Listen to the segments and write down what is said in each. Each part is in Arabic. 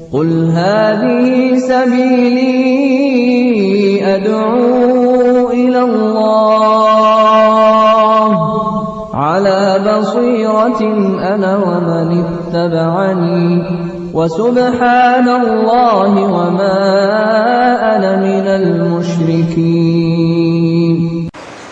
قل هذه سبيلي أدعو إلى الله على بصيرة أنا ومن اتبعني وسبحان الله وما أنا من المشركين.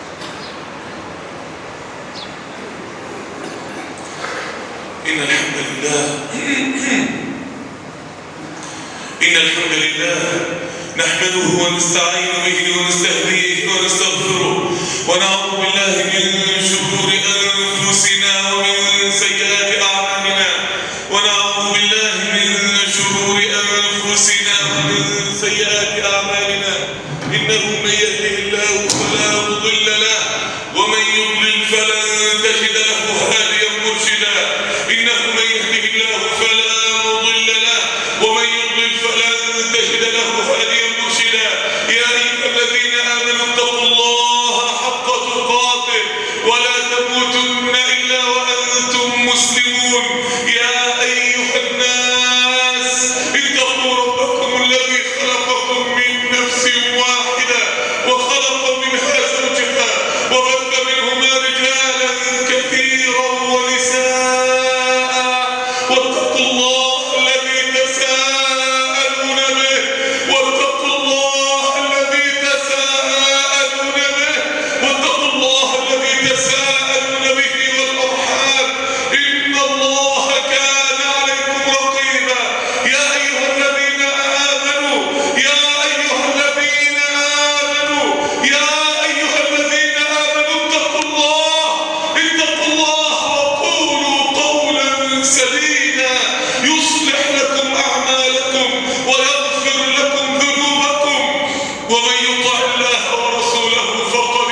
إن الحمد لله نحمده ونستعين به ونستهديه ونستغفره ونعوذ بالله من شرور أنفسنا ومن سيئات أعمالنا ونعوذ بالله من شرور أنفسنا ومن سيئات أعمالنا إنه من يهده الله فلا مضل له ومن يضلل فلن تجد له هاديا مرشدا. إنه من يهده الله فلا مضل له ومن يضلل فلن تجد له هاديا مرشدا. يا أيها الذين آمنوا اتقوا الله حق تقاته ولا تموتن إلا وأنتم مسلمون. يا أيها الناس اتقوا ربكم الذي خلقكم من نفس واحدة وخلق منها زوجها وبث منهما رجالا كثيرا ونساء واتقوا الله الذي تساءلون به واتقوا الله الذي تساءلون به واتقوا الله الذي تساءلون به والأرحام إن الله كان عليكم رقيبا. يا أيها الذين آمنوا يا أيها الذين آمنوا يا أيها الذين آمنوا اتقوا الله وقولوا قولا سديدا يصلح لكم أعمالكم ويغفر لكم ذنوبكم ومن يطع الله ورسوله فقد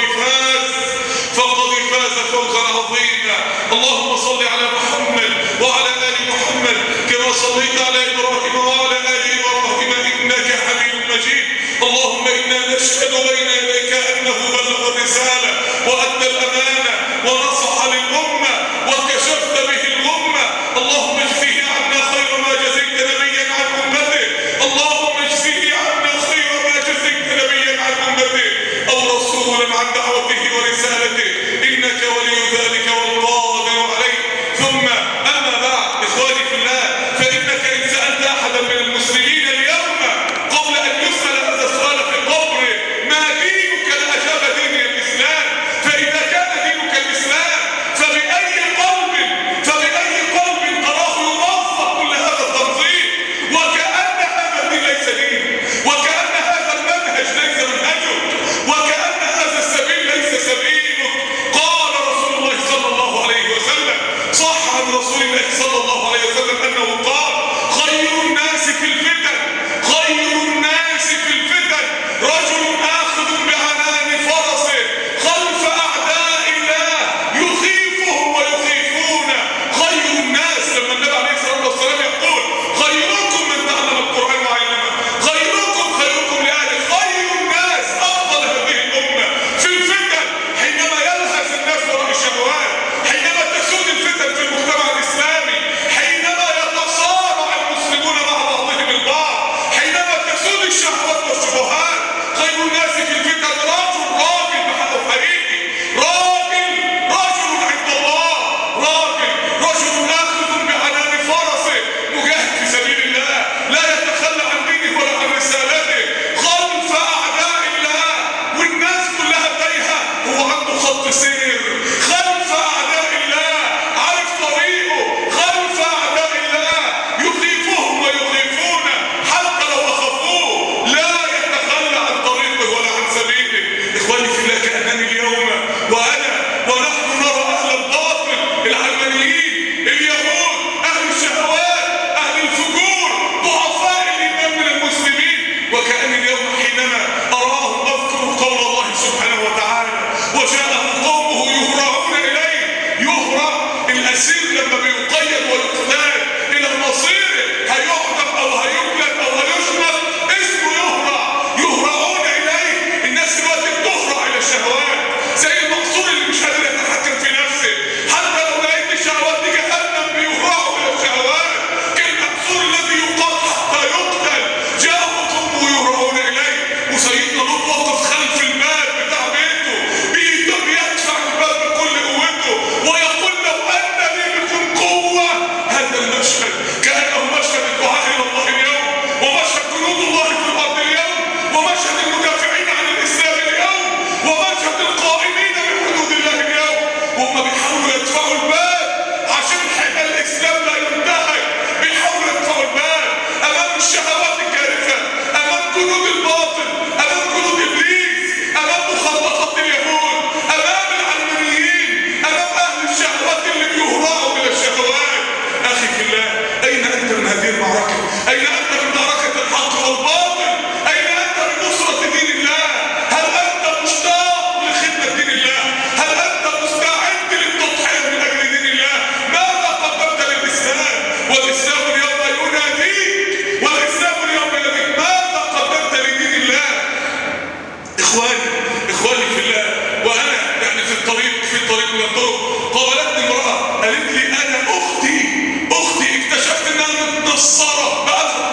فاز فوزا عظيما. اللهم صل على محمد وعلى آل محمد كما صليت على إبراهيم وعلى آل إبراهيم إنك حميد مجيد. اللهم إنا نشهد بين يديك أنه بلغ الرسالة وأدى الأمانة ونصح للأمة وكشفت به الغمة. اللهم اجزه عنا خير ما جزيت نبيا عن أمته. اللهم اجزه عنا خير ما جزيت نبيا عن أمته أو رسولا عن دعوته ورسالته إنك ولي ذلك والقادر عليه. ثم أما بعد إخواني في الله، فإنك إن سألت أحدا من المسلمين اليوم قبل أن يسأل هذا السؤال في قبره ما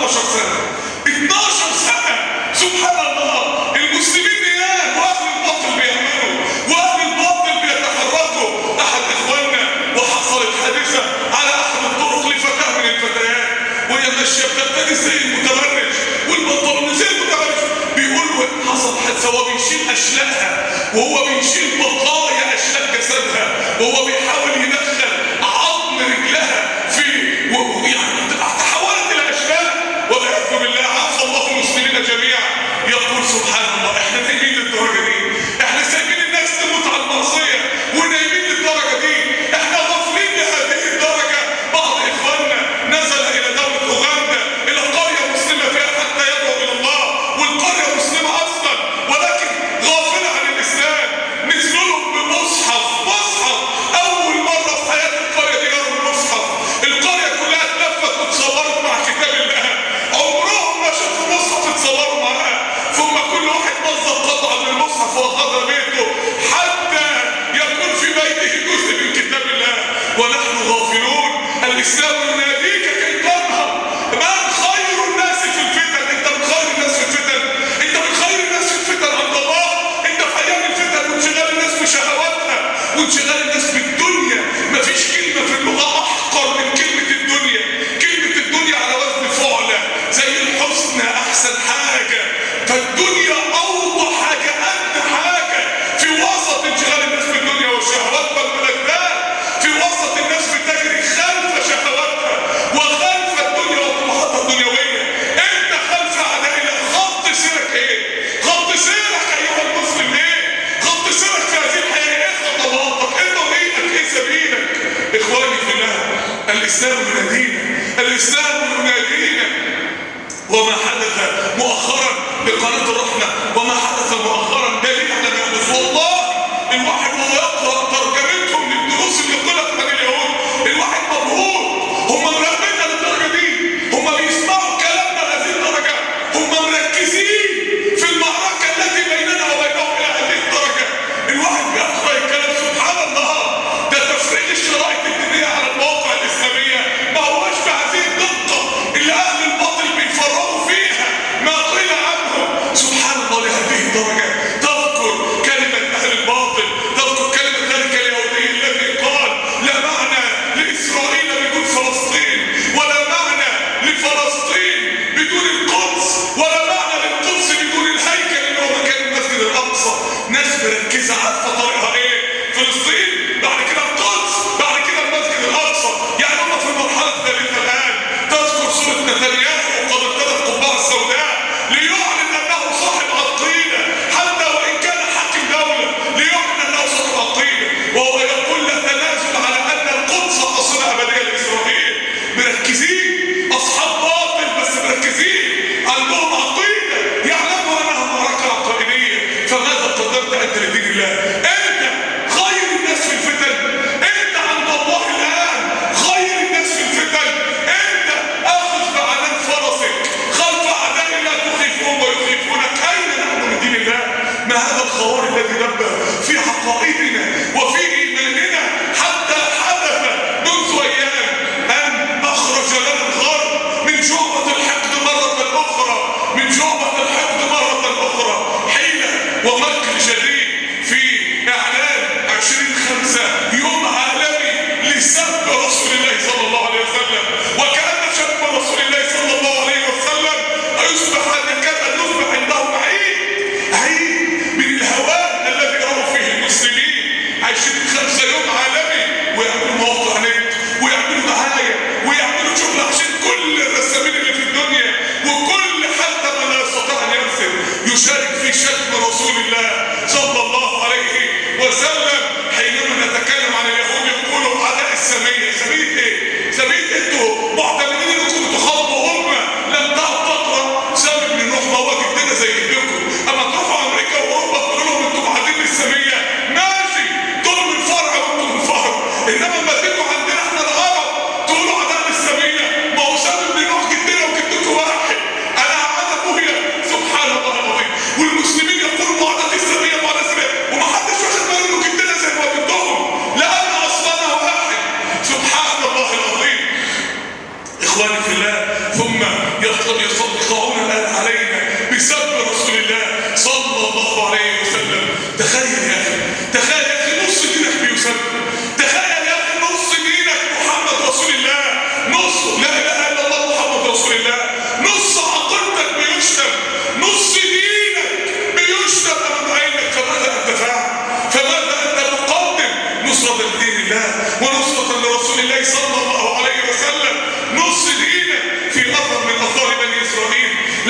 12 سنة. 12 سنة سبحان الله. المسلمين نيام واهل الباطل بيعملوا واهل الباطل بيتحركوا. احد اخواننا وحصلت حادثة على احد الطرق لفتاة من الفتيات وهي ماشية بتبتدي زي المتبرج والبنطلون زي المتبرج، بيقول له حصل حادثة وهو بيشيل اشلاءها وهو بيشيل بقايا اشلاء جسدها وهو بيحاول يدخل عظم رجلها في يعني تحولت الى اشلاء والعياذ بالله. عفى الله المسلمين جميعا. يقول سبحان الله احنا نايمين للدرجه دي؟ احنا سايبين الناس تموت على المعصيه ونايمين للدرجه دي؟ احنا غافلين لهذه الدرجه. بعض اخواننا نزل الى دوله اوغندا الى قريه مسلمه فيها حتى يدعو الى الله والقريه مسلمه اصلا ولكن غافله عن الاسلام. نزلوا لهم بمصحف اول مره في حياه القريه دي يروا المصحف. القريه كلها اتلفت واتصورت مع كتاب الله، عمرهم ما شافوا مصحف اتصوروا معاه. ثم كل واحد نظم قطعه من المصحف واخذها بيته حتى يكون في بيته جزء من كتاب الله ونحن غافلون. الاسلام يناديك كي تنهض. من خير الناس في الفتن؟ انت من خير الناس في الفتن؟ انت من خير الناس في الفتن عند الله؟ انت في ايام الفتن وانشغال الناس بشهواتها وانشغال الناس بالدنيا. مفيش كلمه في اللغه احقر من كلمه الدنيا. كلمه الدنيا على وزن فعله زي الحسن احسن حاجه. فالدنيا اوضح حاجه ادنى حاجه في وسط انشغال الناس بالدنيا والشهوات والملذات. في وسط الناس بتجري خلف شهواتها وخلف الدنيا وطموحاتها الدنيويه. انت خلف اعداء الله. خط سيرك ايه؟ خط سيرك ايها المسلم ايه؟ خط سيرك في هذه الحياه ايه؟ خطواتك ايه؟ طريقك ايه؟ سبيلك؟ اخواني في الله الاسلام ينادينا. الاسلام ينادينا. وما حدث مؤخرا بقناه الرحمه وما حدث مؤخرا دليل على ما يحدث. والله الواحد وهو يقرا ترجمتهم للدروس اللي طلعت عن اليهود الواحد مبهور. هم مركزين للدرجه دي؟ هم بيسمعوا كلامنا لهذه الدرجه؟ هم مركزين في المعركه التي بيننا وبينهم الى هذه الدرجه؟ الواحد بيقرا الكلام سبحان الله. ده تفريغ الشرائط الدينيه على المواقع الاسلاميه ما هوش بهذه الدقه اللي اهل الباطل بيفرغوا فيها ما قيل عنهم. سبحان الله.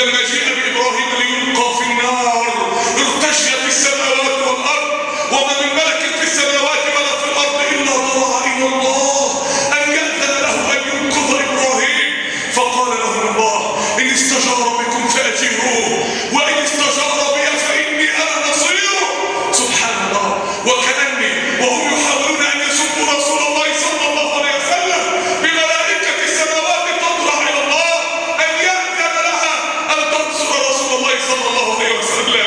لما جيء بإبراهيم ليلقى في النار ارتجت السماوات والأرض وما من ملك في السماوات ولا في الأرض إلا ضرع إلى الله أن يأذن له أن ينقذ إبراهيم. فقال له الله إن استجار بكم فأجيروه وإن استجار بي فإني أنا نصيره. سبحان الله. وكأني وهم يحاولون أن يسبوا رسول الله صلى الله عليه وسلم بملائكة السماوات تضرع إلى الله أن يأذن لها أن تنصر رسول الله صلى الله عليه وسلم.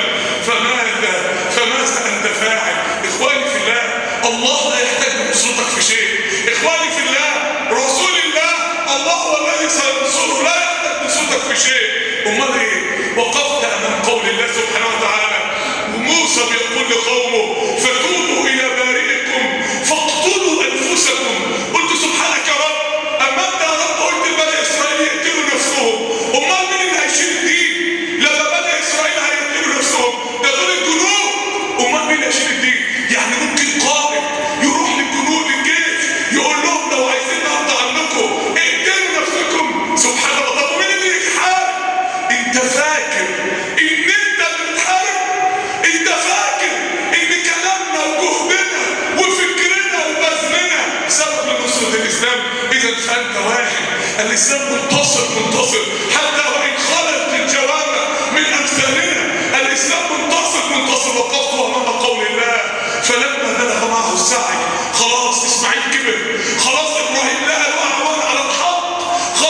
فماذا أنت فاعل؟ إخواني في الله، الله لا يحتاج لنصرتك في شيء. إخواني في الله، رسول الله الله هو الذي سينصره، لا يحتاج نصرتك في شيء. أمال إيه؟ وقفت أمام قول الله سبحانه وتعالى وموسى بيقول لقومه فتوبوا إلى بارئكم فاقتلوا أنفسكم. قلت سبحانك يا رب، أما أنت يا رب قلت لبني إسرائيل يقتلوا نفسهم، أمال مين اللي هيشيل الدين؟ لما بني إسرائيل هيقتلوا نفسهم ده دول الجنود، أمال مين اللي هيشيل الدين؟ يعني ممكن قائد يروح للجنود الجيش يقول لهم لو عايزين نقضي عنكم اقتلوا نفسكم. سبحان الله. طب مين اللي يحارب؟ انت فاكر ان انت اللي بتحارب؟ انت فاكر ان كلامنا وجهدنا وفكرنا وبذلنا سبب لنصرة الاسلام؟ اذا فانت واحد. الاسلام منتصر حتى وان خلت الجوامع من امثالنا، الاسلام منتصر. وقفت امام قول الله فلما بلغ معه السعي، خلاص اسماعيل كبر، خلاص ابراهيم لقى له اعوان على الحق،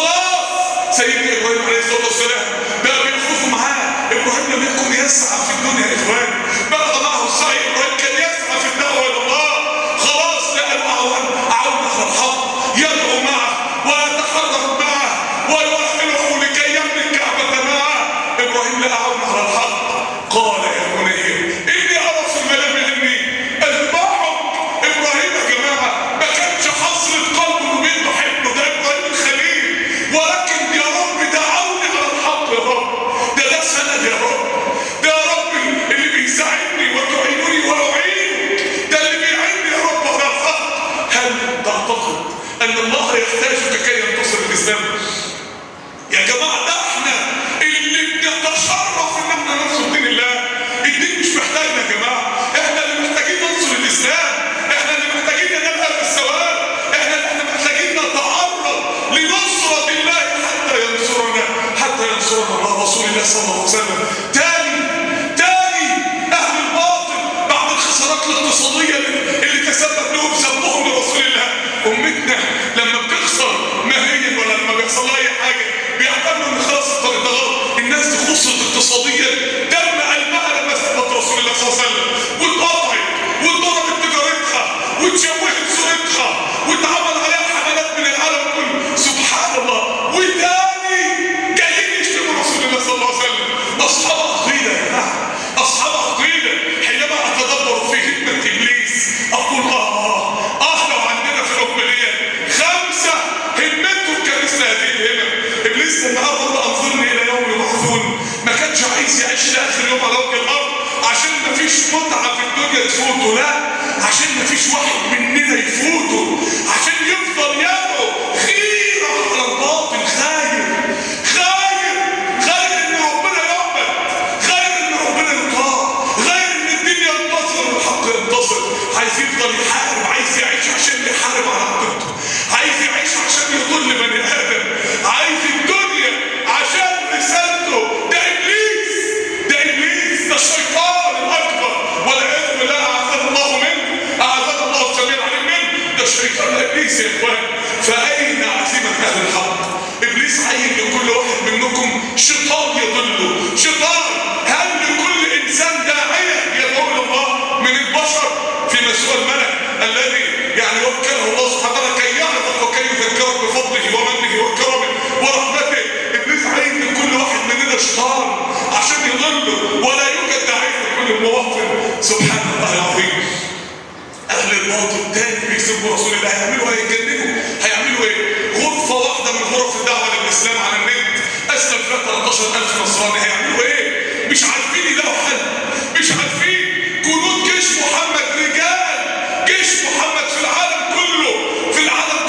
خلاص سيدنا ابراهيم عليه الصلاه والسلام بقى بيخوفوا معاه. ابراهيم لم يكن يسعى في الدنيا يا اخوان، بلغ معه السعي. ابراهيم كان يسعى في الدعوه الى الله، خلاص لقى له اعوان على الحق، يدعو معه ويتحرك معه ويوحده لكي يبني الكعبه معه. ابراهيم لقى عون على الحق، قال يا بني اني ارى في المنام اني اذبحك. ابراهيم يا جماعه ما كانش حصرة قلبه انه بيذبح ابنه، ده ابراهيم الخليل، ولكن يا رب دعوني على الحق يا رب، ده سند يا رب، ده يا رب اللي بيساعدني وتعينني واعينك، ده اللي بيعينني يا رب على الحق. هل تعتقد ان الله يحتاجك كي ينتصر الاسلام؟ يا جماعه ده احنا اللي بنتشرف ان احنا ننصر دين الله. الدين مش محتاجنا يا جماعه، احنا اللي محتاجين ننصر الاسلام، احنا اللي محتاجين ننال بالثواب، احنا اللي محتاجين نتعرض لنصره الله حتى ينصرنا الله رسول الله صلى الله عليه وسلم. تاني اهل الباطل بعد الخسارات الاقتصاديه اللي تسبب لهم سبهم لرسول الله. امتنا لما بتخسر ماليا ولا لما بيحصل لها اي حاجه بيعتبروا ان خلاص الطريق ده غلط. الناس دي خسرت اقتصاديا دم قلبها لما سبت رسول الله صلى الله عليه وسلم، واتقطعت واتضربت تجارتها واتشوهت صورتها واتعمل عليها حملات من العالم كله. سبحان الله. وتاني جايين يشتموا رسول الله صلى الله عليه وسلم. اصحاب عقيده يا جماعه، اصحاب عقيده. حينما اتدبر في هدمه ابليس اقول لو عندنا في العقباليه 5 همتهم كان مثل هذه الهمم. ابليس النهارده انظرني الى يوم يبعثون ما كانش عايز يعيش لاخر يوم على وجه الارض عشان مفيش متعه في الدنيا تفوته، لا، عشان مفيش واحد مننا يفوته، عشان يفضل يدعو خيره على الباطل، خايف ان ربنا يعبد، خايف ان ربنا يطاع، خايف ان الدنيا ينتصر والحق ينتصر. عايز يفضل يحارب، عايز يعيش عشان يحارب على عقيدته، عايز يعيش عشان يضل بني ادم، عايز الدنيا عشان رسالته. ده ابليس، ده الشيطان الاكبر والعياذ بالله، اعاذنا الله منه، اعاذنا الله السميع العليم منه. ده الشيطان ابليس يا اخوان. فاين عزيمه اهل الحق؟ ابليس عين لكل واحد منكم شيطان يضله، شيطان. هل لكل انسان داعيه يدعو الى الله من البشر في مسوى الملك الذي يعني وكله الله سبحانه وتعالى كي يعظك وكي يذكرك بفضله ومنه وكرمه ورحمته؟ ابليس عين لكل واحد مننا شيطان عشان يضله، ولا يوجد داعيه لكل مواطن. سبحان الله العظيم. اهل الباطل تاني بيسبوا رسول الله، هيعملوا ايه؟ يتجننوا. هيعملوا ايه؟ غرفه واحده من غرف الدعوه للاسلام على النت اسلم فيها 13000 نصراني، هيعملوا ايه؟ مش عارفين يلاقوا حل، مش عارفين. جنود جيش محمد رجال جيش محمد في العالم كله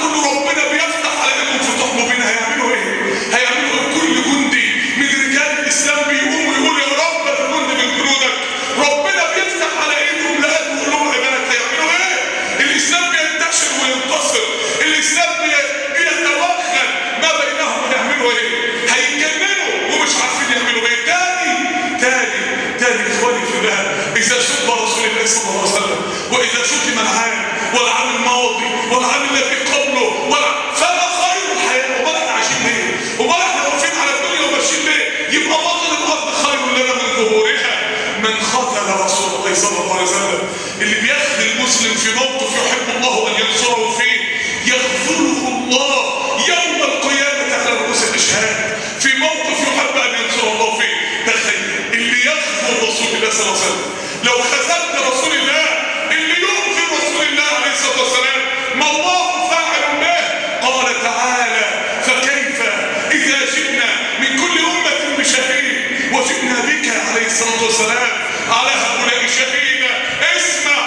ربنا بيفتح على ايدهم فتوح مبينه. هيعملوا ايه؟ كل جندي من رجال والعام الماضي والعام الذي قبله فما خير الحياه. وما احنا عايشين ليه؟ وما احنا واقفين على الدنيا وماشيين ليه؟ يبقى باطن الارض خير لنا من ظهورها. من خذل رسول الله صلى الله عليه وسلم، اللي بيخذل المسلم في موقف يحب الله ان ينصره فيه يخذله الله يوم القيامه على رؤوس الاشهاد. في موقف يحب ان ينصر الله فيه. تخيل اللي يخذل رسول الله صلى الله عليه وسلم، لو خذلت رسول الله اللي يؤذي رسول الله عليه الصلاه والسلام ما الله فاعل به. قال تعالى: فكيف اذا جئنا من كل امه بشهيد وجئنا بك عليه الصلاه والسلام على هؤلاء شهيدا. اسمع،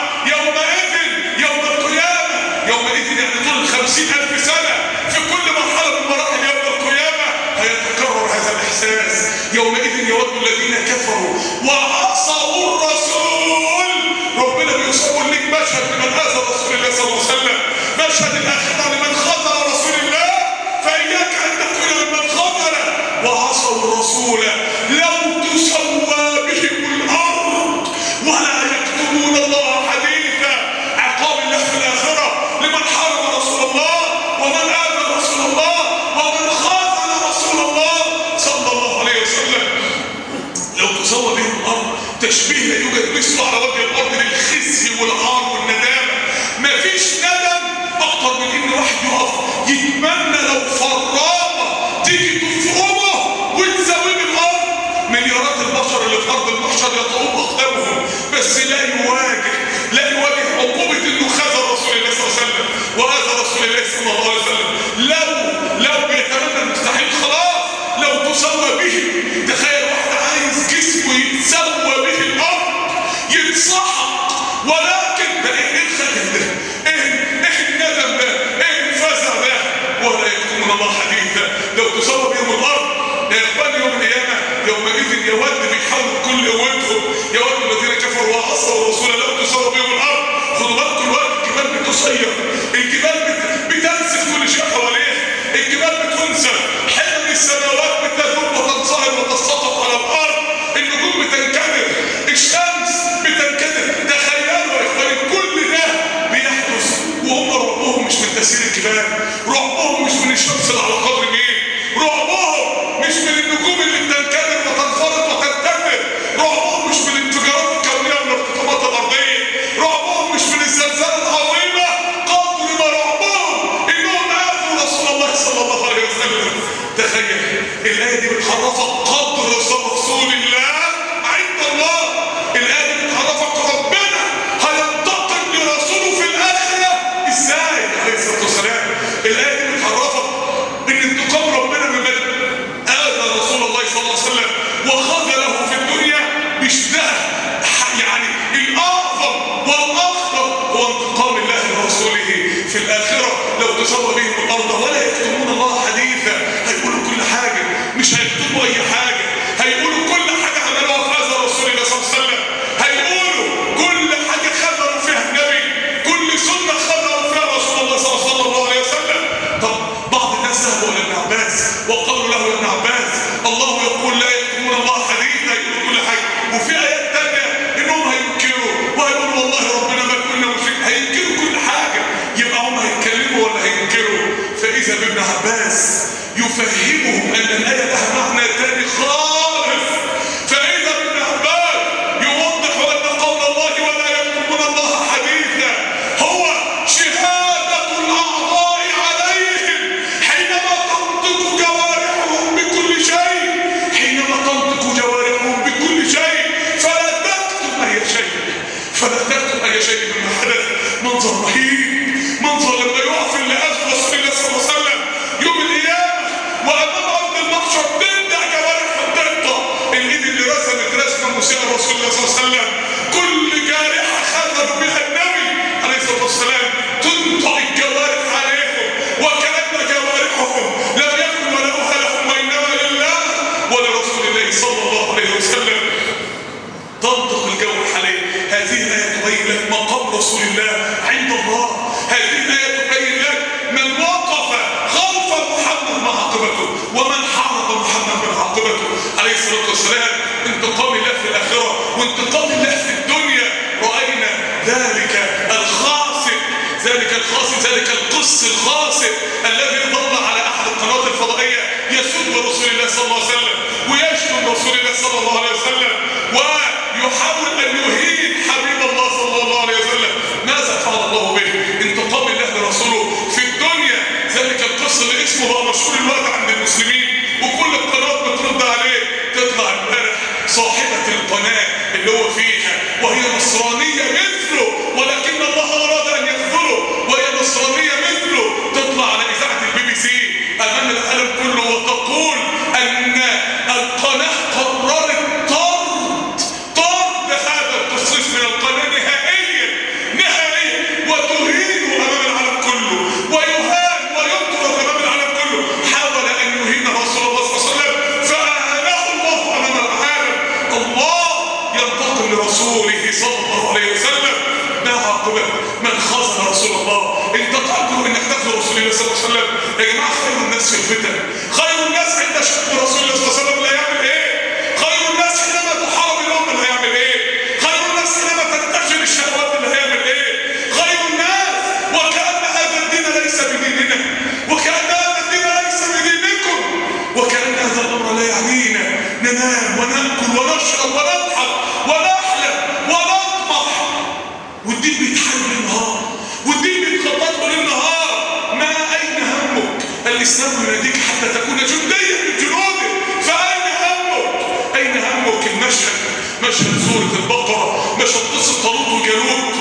يوم القيامه، يومئذ يعني طول 50,000 سنه في كل مرحله من مراحل يوم القيامه هيتكرر هذا الاحساس. يومئذ يود الذين كفروا وعصوا الرسول. ربنا بيصور لك مشهد لمن اذى رسول الله صلى الله عليه وسلم، مشهد الاخره لمن خذل رسول الله. فاياك ان تكون ممن خذل وعصوا الرسول لو تسوى بهم الارض ولا يكتمون الله حديثا. عقاب الله في الاخره لمن حارب رسول الله ومن آذى رسول الله ومن خاذل رسول الله صلى الله عليه وسلم. لو تسوى بهم الارض، تشبيه لا يوجد مثله على وجه الارض للخزي والعار والندامه. مفيش ندم اكتر من ان واحد يقف يتمنى لو فرامه تيجي تفرمه وتساويه بالارض. مليارات البشر اللي في ارض المحشر يطؤون اقدامهم بس لا يواجه عقوبه انه خذل رسول الله صلى الله عليه وسلم واذى رسول الله صلى الله عليه وسلم. لو بيتمنى المستحيل خلاص لو تسوى به. تخيل واحد عايز جسمه يتسوى به الارض يتصحق، ولكن ده ايه الخجل ده؟ ايه الندم ده؟ ايه الفزع ده؟ ولا يكتمون الله حديثا. لو تسوى بهم الارض يا اخوان يوم القيامه يومئذ يود بيحاولوا بكل قوتهم يود الذين كفروا وعصوا الرسول لو تسوى بهم الارض. خدوا بالكم الوقت الجبال بتصير، الجبال بتنسف كل شيء حواليها، الجبال بتنسف، حلم السماوات بتذوب وتنصهر وتسقط على الارض، النجوم بتنكدر، الشمس بتنكدر. تخيلوا يا اخواني كل ده بيحدث وهم رعبهم مش من تسيير الجبال، رعبهم مش من الشمس اللي على قدر مين، رعبهم مش من النجوم اللي بتنكدر وتنفرط وتنتفر، رعبهم مش من الانفجارات الكونيه والارتطامات الارضيه، رعبهم مش من الزلزال العظيمه، قدر ما رعبهم انهم اذوا رسول الله صلى الله عليه وسلم. تخيل الايه دي بتعرفك قدر رسول الله عند الله. الايه دي بتعرفك ربنا هينتقم لرسوله في الاخره ازاي عليه الصلاه والسلام. الايه دي بتعرفك ان انتقام ربنا ممن اذى رسول الله صلى الله عليه وسلم وخذله في الدنيا مش ده يعني الاعظم والاخطر هو انتقام الله لرسوله في الاخره. لو تسوى بهم الارض ولا يكتمون الله حديثا. هيقولوا كل حاجه، مش هيكتبوا اي حاجه، هيقولوا كل حاجه عملوها في اذى رسول الله صلى الله عليه وسلم، هيقولوا كل حاجه خذلوا فيها النبي، كل سنه خذلوا فيها رسول الله صلى الله عليه وسلم. طب بعض الناس ذهبوا الى ابن عباس وقالوا له يا ابن عباس الله يقول لا يكتمون الله حديثا، يقولوا كل حاجه. وفي ايات ثانيه انهم هينكروا وهيقولوا والله ربنا ما كنا مشركين، هينكروا كل حاجه. يبقى هم هيتكلموا ولا هينكروا؟ فاذا بابن عباس يفهمهم ان الايه لها معنى ثاني خالص. فاذا ابن عباس يوضح ان قول الله ولا يكتمون الله حديثا هو شهاده الاعضاء عليهم حينما تنطق جوارحهم بكل شيء، حينما تنطق جوارحهم بكل شيء فلا تكتم اي شيء مما حدث. منظر رهيب، منظر لما يقف اللي اذى رسول الله صلى الله عليه وسلم يوم القيامه وامام ارض المحشر تبدا جوارحهم تنطق. الايد اللي رسمت رسمه مسيئه رسول الله صلى الله عليه وسلم كل جارحه خذلوا بها النبي عليه الصلاه والسلام تنطق الجوارح عليهم وكأن جوارحهم لم يكن ملؤها لهم وانما لله ولرسول الله صلى الله عليه وسلم. تنطق الجوارح عليه. هذه الايه تبين لك مقام رسول الله عند الله. هذه الايه تبين لك من وقف خلف محمد مع عاقبته ومن حارب محمد مع عاقبته عليه الصلاه والسلام. انتقام الله في الاخره وانتقام الله في الدنيا. راينا ذلك الخاسر اللص الغاصب الذي ظل على احد القنوات الفضائيه يسب رسول الله صلى الله عليه وسلم ويشتم رسول الله صلى الله عليه وسلم ويحاول ان يهين حبيب الله صلى الله عليه وسلم. ماذا فعل الله به؟ انتقام الله لرسوله في الدنيا. ذلك القصه اللي اسمه بقى مشهور الوقت عند المسلمين وكل القنوات بترد عليه. تطلع امبارح صاحبه القناه اللي هو فيها وهي نصرانيه مثله ولكن الله اراد ان يخذله وهي نصرانيه مثله، تطلع على اذاعه BBC امام العالم كله وتقول ان القناه قررت طرد هذا التصريف من القناه نهائيا وتهينه امام العالم كله ويهان ويطرد امام العالم كله. حاول ان يهين رسول الله صلى الله عليه وسلم فاهانه الله امام العالم. الله ينتقم لرسوله صلى الله عليه وسلم. ما عاقبه من خذل رسول الله؟ انت تقدر انك تخذل رسول الله صلى الله عليه وسلم؟ يا جماعه خير الناس في الفتن، خير الناس عند شتم رسول الله صلى الله عليه وسلم لا يعمل ايه؟ خير الناس حينما تحارب الامه اللي هيعمل ايه؟ خير الناس حينما تنتشر الشهوات اللي هيعمل ايه؟ خير الناس وكأن هذا الدين ليس بديننا وكأن هذا الدين ليس بدينكم وكأن هذا الامر لا يعنينا. ننام وناكل ونشرب ونضحك ونحلم ونطمح والدين بيتحارب للنهار والدين بيتخطط له للنهار. ما اين همك؟ الاسلام يناديك حتى تكون جنديا من جنوده. فاين همك؟ اين همك؟ مشهد سوره البقره، مشهد قصه طالوت وجالوت،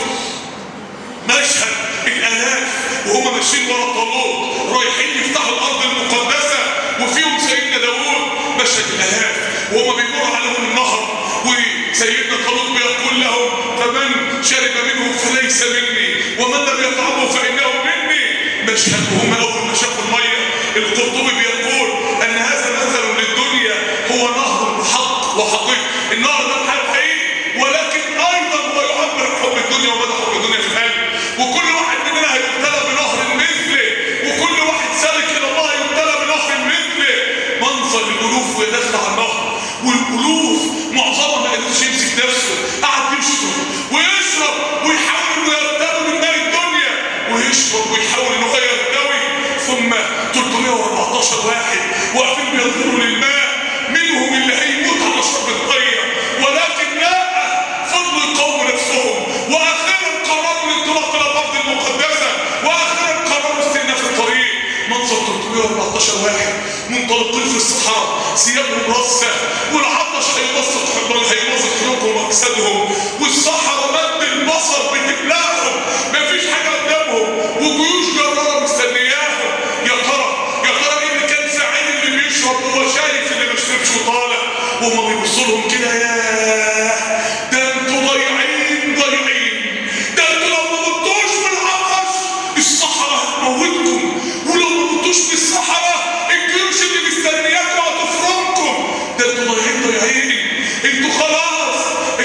مشهد الالاف وهم ماشيين ورا طالوت رايحين يفتحوا الارض المقدسه وفيهم سيدنا داوود. مشهد الالاف وهم بيمروا عليهم النهر وسيدنا طالوت بيقول لهم فمن شرب منه فليس مني ومن لم يطعمه فانه مني. مشهد وهم اول ما شافوا الميه القرطبي بيقول ان هذا مثل للدنيا هو نهر حق وحقيقي. النهر ده بحال حقيقي ولكن ايضا هو يعبر عن حب الدنيا ومدى حب الدنيا في القلب. وكل واحد مننا هيبتلى بنهر مثله وكل واحد سالك الى الله هيبتلى بنهر مثله. منظر الالوف وهي داخله على النهر والالوف معظمها ما قدرش يمسك نفسه، قعد يشرب ويحاول انه يرتوي من ماء الدنيا ويشرب ويحاول انه يرتوي. ثم 314 واحد واقفين بينظروا للماء منهم اللي هيموت على شرب الميه ولكن لا فضلوا يقوموا نفسهم واخيرا قرروا الانطلاق الى الارض المقدسه واخيرا قرروا استئناف الطريق. منظر 314 واحد منطلقين في الصحراء ثيابهم رصه والعطش هيمزق حلوقهم واجسادهم والصحراء مد البصر بتبلعهم مفيش حاجه قدامهم وجيوش جراره مستنياهم. يا ترى ايه اللي كان في عين اللي بيشرب وهو شايف اللي ما شربش وطالع وهما بيبصوا لهم كده؟ ياه ده انتوا ضايعين ده انتوا لو ما متوش من العطش الصحراء هتموتكم ولو ما متوش في الصحراء الجيوش اللي مستنياكم هتفرمكم. ده انتوا ضايعين انتوا خلاص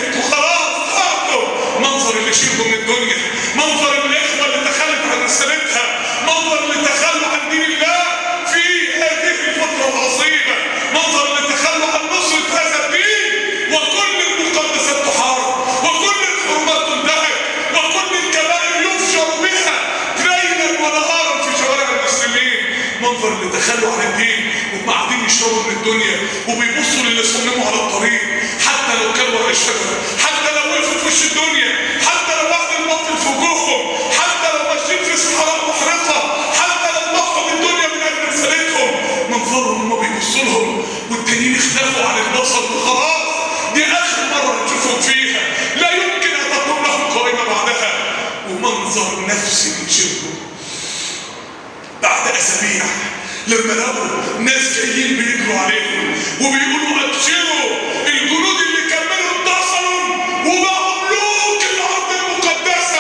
ضعتوا. منظر اللي شربوا من الدنيا، منظر الاخوه اللي تخلت عن رسالتها، منظر اللي تخلوا عن دين الله في هذه الفتره العصيبه، منظر اللي تخلوا عن نصره هذا الدين وكل المقدسات تحارب وكل الحرمات تنتهك وكل الكبائر يفجر بها ليلا ونهارا في شوارع المسلمين. منظر اللي تخلوا عن الدين وهم قاعدين يشربوا من الدنيا وبيبصوا للي صمموا على الطريق حتى لو كانوا ورا الشجره، حتى لو وقفوا في وش الدنيا، حتى لو واحد المطل في وجوههم، حتى لو ماشيين في صحراء محرقه، حتى لو ضحوا بالدنيا من اجل رسالتهم. منظرهم هم بيبصوا لهم والتانيين اختلفوا عن البصر وخلاص دي اخر مره نشوفهم فيها لا يمكن ان تكون لهم قائمه بعدها. ومنظر نفسي بتشوفه بعد اسابيع لما لقوا ناس جايين بيجروا عليهم وبيقولوا ابشروا الجنود اللي كملوا اتصلوا وبقوا ملوك الارض المقدسه.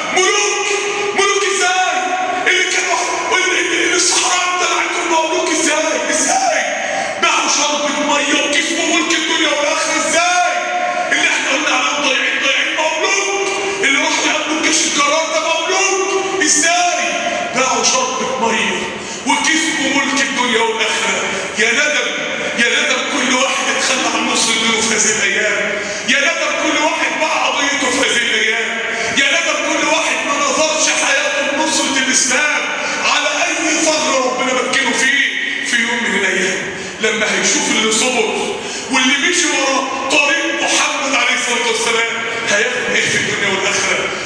ملوك ازاي؟ اللي كانوا الصحراء طلعتهم بقوا ملوك ازاي؟ باعوا شربة ميه وكسبوا ملك الدنيا والاخره ازاي؟ اللي احنا قلنا عليهم ضايعين بقوا ملوك، اللي راحوا يقابلوا الجيش الجرار ده بقوا ملوك ازاي؟ باعوا شربة ميه وكسبوا ملك الدنيا والاخره. يا ندم كل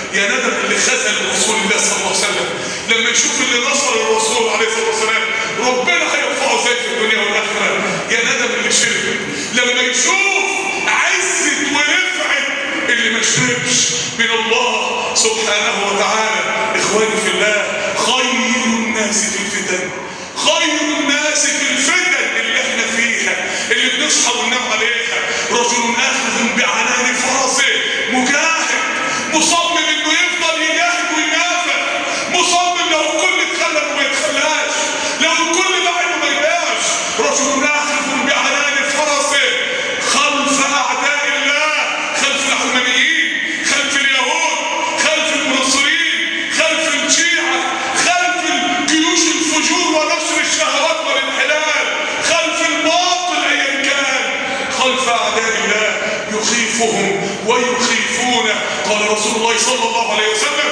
يا ندم اللي خذل رسول الله صلى الله عليه وسلم لما يشوف اللي نصر الرسول عليه الصلاه والسلام ربنا هيرفعه ازاي في الدنيا والاخره. يا ندم اللي شرب لما يشوف عزه ورفعه اللي ما شربش من الله سبحانه وتعالى. اخواني في الله، خير الناس في الفتن، خير الناس في الفتن اللي احنا فيها اللي بنصحى وننام عليها رجل اخذ بعنان فرسه مجاهد مصمم انه يفضل يجاهد وينافق، مصمم لو الكل اتخلى انه ما يتخلاش، لو الكل باع انه ما يبيعش. رجل اخذ بعنان فرسه خلف اعداء الله، خلف العلمانيين، خلف اليهود، خلف المنصرين، خلف الشيعه، خلف جيوش الفجور ونشر الشهوات والانحلال، خلف الباطل ايا كان، خلف اعداء الله يخيفهم ويخيفونه. قال رسول الله صلى الله عليه وسلم: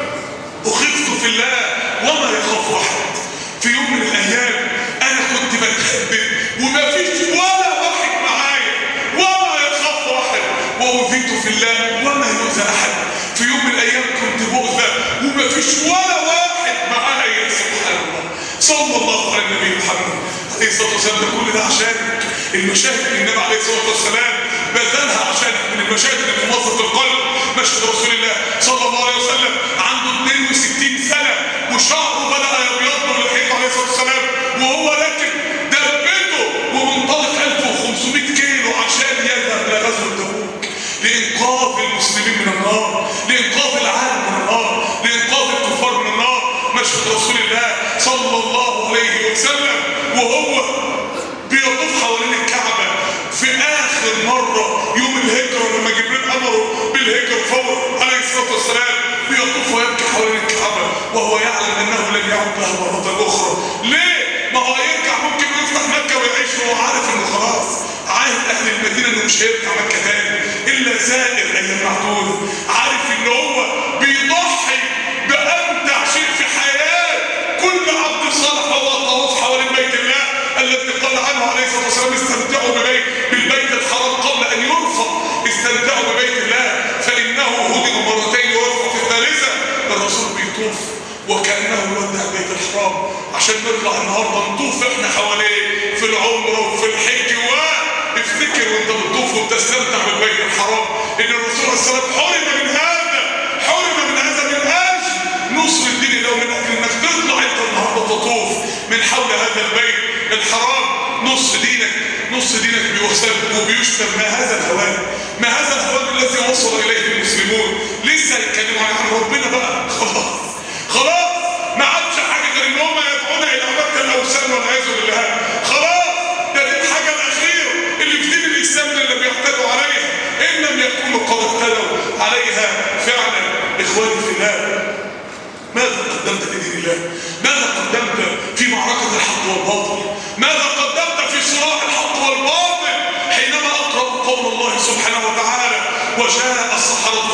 اخفت في الله وما يخاف احد. في يوم من الايام انا كنت بتهدد وما فيش ولا واحد معايا وما يخاف احد، واوذيت في الله وما يؤذى احد. في يوم من الايام كنت بؤذى وما فيش ولا واحد معايا. سبحان الله، صلى الله على النبي محمد عليه الصلاه والسلام. ده كل ده عشانك. المشاهد اللي النبي عليه الصلاه والسلام بذلها عشانك من المشاهد اللي تمزق القلب. مشهد رسول الله صلى الله عليه وسلم عنده 62 سنه وشعره بدا يبيض ولحيته عليه الصلاه والسلام وهو راكب دبته ومنطلق 1500 كيلو عشان يذهب لغزوه تبوك لانقاذ المسلمين من النار، لانقاذ العالم من النار، لانقاذ الكفار من النار. مشهد رسول الله صلى الله عليه وسلم وهو بيطوف حوالين الكعبه في اخر مره يوم الهجره لما جبريل امره بالهجره فور عليه الصلاه والسلام، بيطوف ويبكي حوالين الكعبه وهو يعلم انه لن يعود لها مره اخرى. ليه؟ ما هو هيرجع ممكن يفتح مكه ويعيش وهو عارف انه خلاص عاهد اهل المدينه انه مش هيرجع مكه تاني الا زائر ايام معدوده، عارف ان هو بيضحي بامتع شيء في حياه كل عبد صالح وهو الطواف حوالين بيت الله الذي قال عنه عليه الصلاه والسلام: استمتعوا بالبيت الحرام قبل ان يرفع، استمتعوا ببيت الله فانه هدم مرتين ويرفع في الثالثه. الرسول بيطوف وكانه يودع البيت الحرام عشان نطلع النهارده نطوف احنا حواليه في العمره وفي الحج. وافتكر وانت بتطوف وبتستمتع بالبيت الحرام ان الرسول عليه الصلاه والسلام حرم من هذا من اجل نصر الدين الله، من اجل انك تطلع انت النهارده تطوف من حول هذا البيت الحرام. نص دينك بيحسب وبيشتم. ما هذا الهوان الذي وصل اليه المسلمون. لسه يتكلموا عن ربنا بقى، خلاص ما عادش حاجه غير ان هم يدعون الى عباده الاوثان والعياذ بالله. خلاص ده دي الحاجه الاخيره اللي في دين الاسلام اللي بيعتدوا عليها ان لم يكونوا قد اعتدوا عليها فعلا. اخواني في الله، ماذا قدمت لدين الله؟ ماذا قدمت في معركه الحق والباطل؟ ماذا قدمت في صراع الحق والباطل حينما اقرأ قول الله سبحانه وتعالى: وجاء السحرة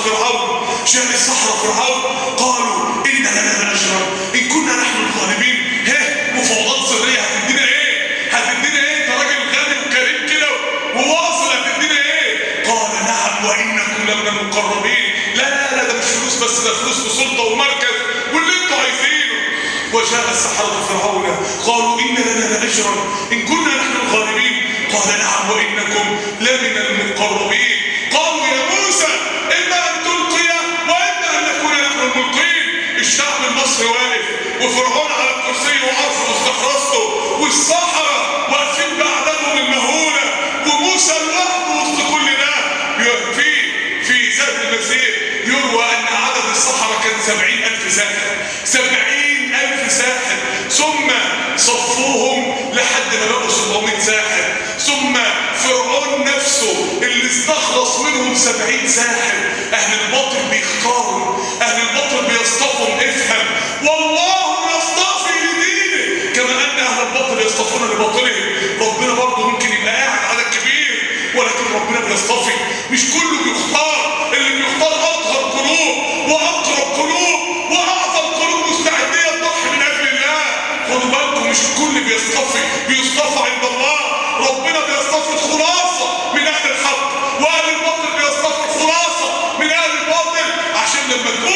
فرعون قالوا إن لنا لأجرا إن كنا نحن الغالبين. مفاوضات سرية، هتدينا ايه؟ انت راجل غني وكريم كده وواصل، هتدينا ايه؟ قال: نعم وإنكم لمن المقربين. لا ده مش فلوس بس، ده فلوس وسلطة ومركز واللي انتوا عايزينه. وجاء السحرة فرعون قالوا إن لنا لأجرا إن كنا نحن الغالبين. قال: نعم وإنكم لمن المقربين. قالوا: يا موسى إما أن تلقي وإما أن نكون نحن الملقين. الشعب المصري واقف وفرعون على الكرسي وعرشه واستحرسته والسحرة واقفين بأعدادهم المهولة وموسى لوحده وسط كل ده. في زاد المسير يروى أن عدد السحرة كان 70,000 ساحر، 70,000 ساحر، ثم صفوهم لحد ما بقوا 700 ساحر، ثم فرعون نفسه اللي استخلص منهم 70 ساحر. اهل الباطل بيختاروا، اهل الباطل بيصطفوا. افهم، والله يصطفي لدينه كما ان اهل الباطل يصطفون لباطلهم. ربنا برضه ممكن يبقى قاعد عدد كبير ولكن ربنا بيصطفي، مش كله بيختار. اللي بيختار اطهر قلوب واقرب قلوب واعظم قلوب مستعديه تضحي من اجل الله. خدوا بالكم، مش الكل بيصطفى عند الله. ربنا بيصطفي الخلاصه من اهل الحق، واهل الباطل بيصطفي الخلاصه من اهل الباطل. عشان لما تقول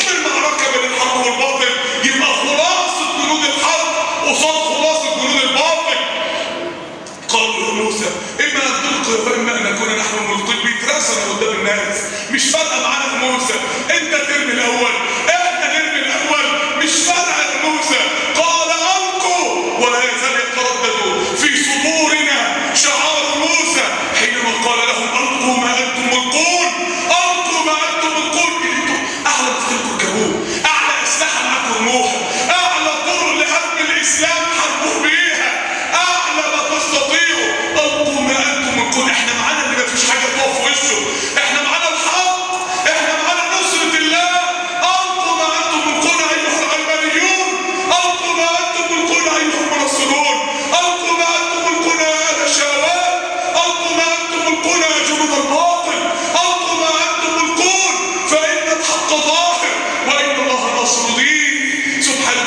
الناس. مش فارقه معانا موسى، انت ترمي الاول احنا نرمي الاول، مش فارقه موسى. قال القوا ولا يزال يتردد في صدورنا شعار موسى حينما قال لهم القوا ما انتم ملقون، القوا ما انتم ملقون. انتم اعلى بختكم كابوه، اعلى اسلحه معاكم رموها، اعلى طرق لهدم الاسلام حاربوا بيها، اعلى ما تستطيعوا. القوا ما انتم ملقون. احنا معانا اللي مفيش حاجه تقف في وشه، احنا معانا الحق، احنا معانا نصره الله. القوا ما انتم ملقون ايها العلمانيون، القوا ما انتم ملقون ايها المنصرون، القوا ما انتم ملقون يا اهل الشهوات، القوا ما انتم ملقون يا جنود الباطل، القوا ما انتم ملقون فان الحق ظاهر وان الله ناصر دينه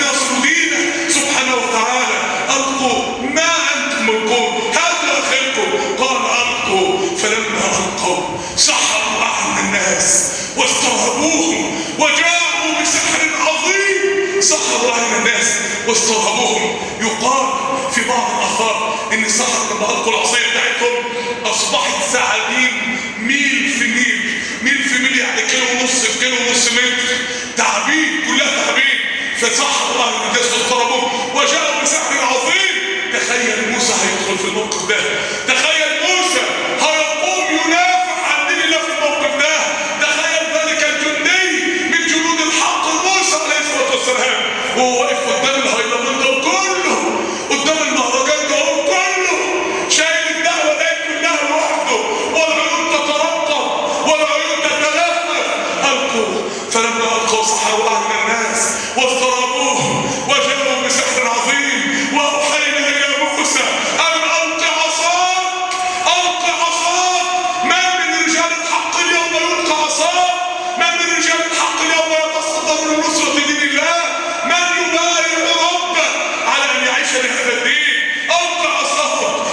سبحانه وتعالى. القوا ما انتم ملقون، هذا اخركم. قال القوا فلما القوا سحروا اعين الناس واسترهبوهم وجاءوا بسحر عظيم. سحروا اعين الناس واسترهبوهم. يقال في بعض الاثار ان السحرة لما القوا العصايه بتاعتهم اصبحت ثعابين ميل في ميل، ميل في ميل يعني كيلو ونص في كيلو ونص متر، تعابين كلها تعابين. فسحروا اعين الناس واسترهبوهم وجاءوا بسحر عظيم. تخيل موسى هيدخل في الموقف ده، تخيل موسى هيقوم ينافع عن دين الله في الموقف ده. تخيل ذلك الجندي من جنود الحق موسى عليه الصلاه والسلام وهو واقف قدام الهيلمان ده كله، قدام المهرجان ده كله، شايل الدعوه دي كلها لوحده، والعيون تترقب والعيون تتلهف. القوا فلما القوا سحروا اعين الناس واسترهبوهم وجاءوا بسحر عظيم. واوحينا الى موسى ان الق عصاك، الق عصاك. من من رجال الحق اليوم يلقى عصاه؟ من من رجال الحق اليوم يتصدر لنصره دين الله؟ من يبايع ربه على ان يعيش لهذا الدين؟ الق عصاك.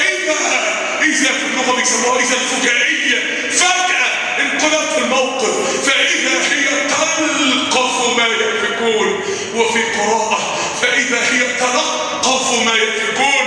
فاذا في اللغه بيسموها اذا الفجائيه، فجاه انقلب في الموقف، فاذا هي تلقف ما يفكون. وفي قراءه فاذا هي تلقف ما يفكون.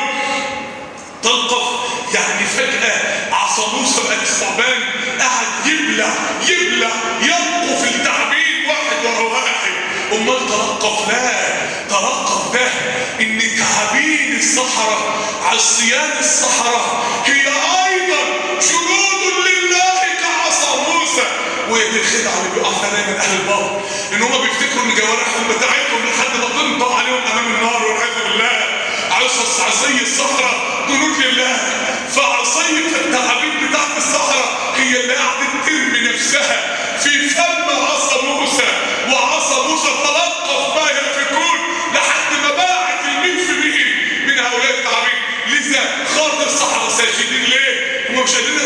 تلقف يعني فجاه عصا موسى بن ثعبان قعد يبلع يلقف التعبين واحد ورا واحد. امال تلقف؟ لا، تلقف ده ان تعابين الصحراء، عصيان الصحراء هي ايضا جنود لله كعصا موسى. وهي دي الخدعه اللي بيقع فيها دايما اهل الباطل، ان هم بيفتكروا ان جوارحهم بتاعتهم لحد ما تنطق عليهم امام النار والعياذ بالله. عصي الصحراء جنود لله، فعصيه التعابين بتاعت الصحراء هي اللي قعدت ترمي نفسها في فم عصا موسى، وعصا موسى تلقف ما يفكون لحد ما باعت المين في مين من هؤلاء التعابين. لذا خرج الصحراء ساجدين. ليه؟ هم مش قادرين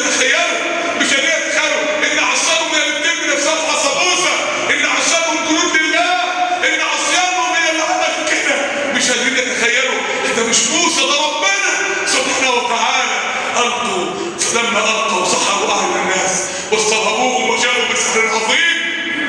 يتخيلوا ان عصاهم هي اللي بترمي نفسها في عصا موسى، ان عصاهم جنود لله، ان عصيانهم هي اللي عملت كده. مش قادرين يتخيلوا ده مش موسى، ده ربنا سبحانه وتعالى. القوا فلما القوا سحروا اعين الناس واسترهبوهم وجاءوا بسحر عظيم.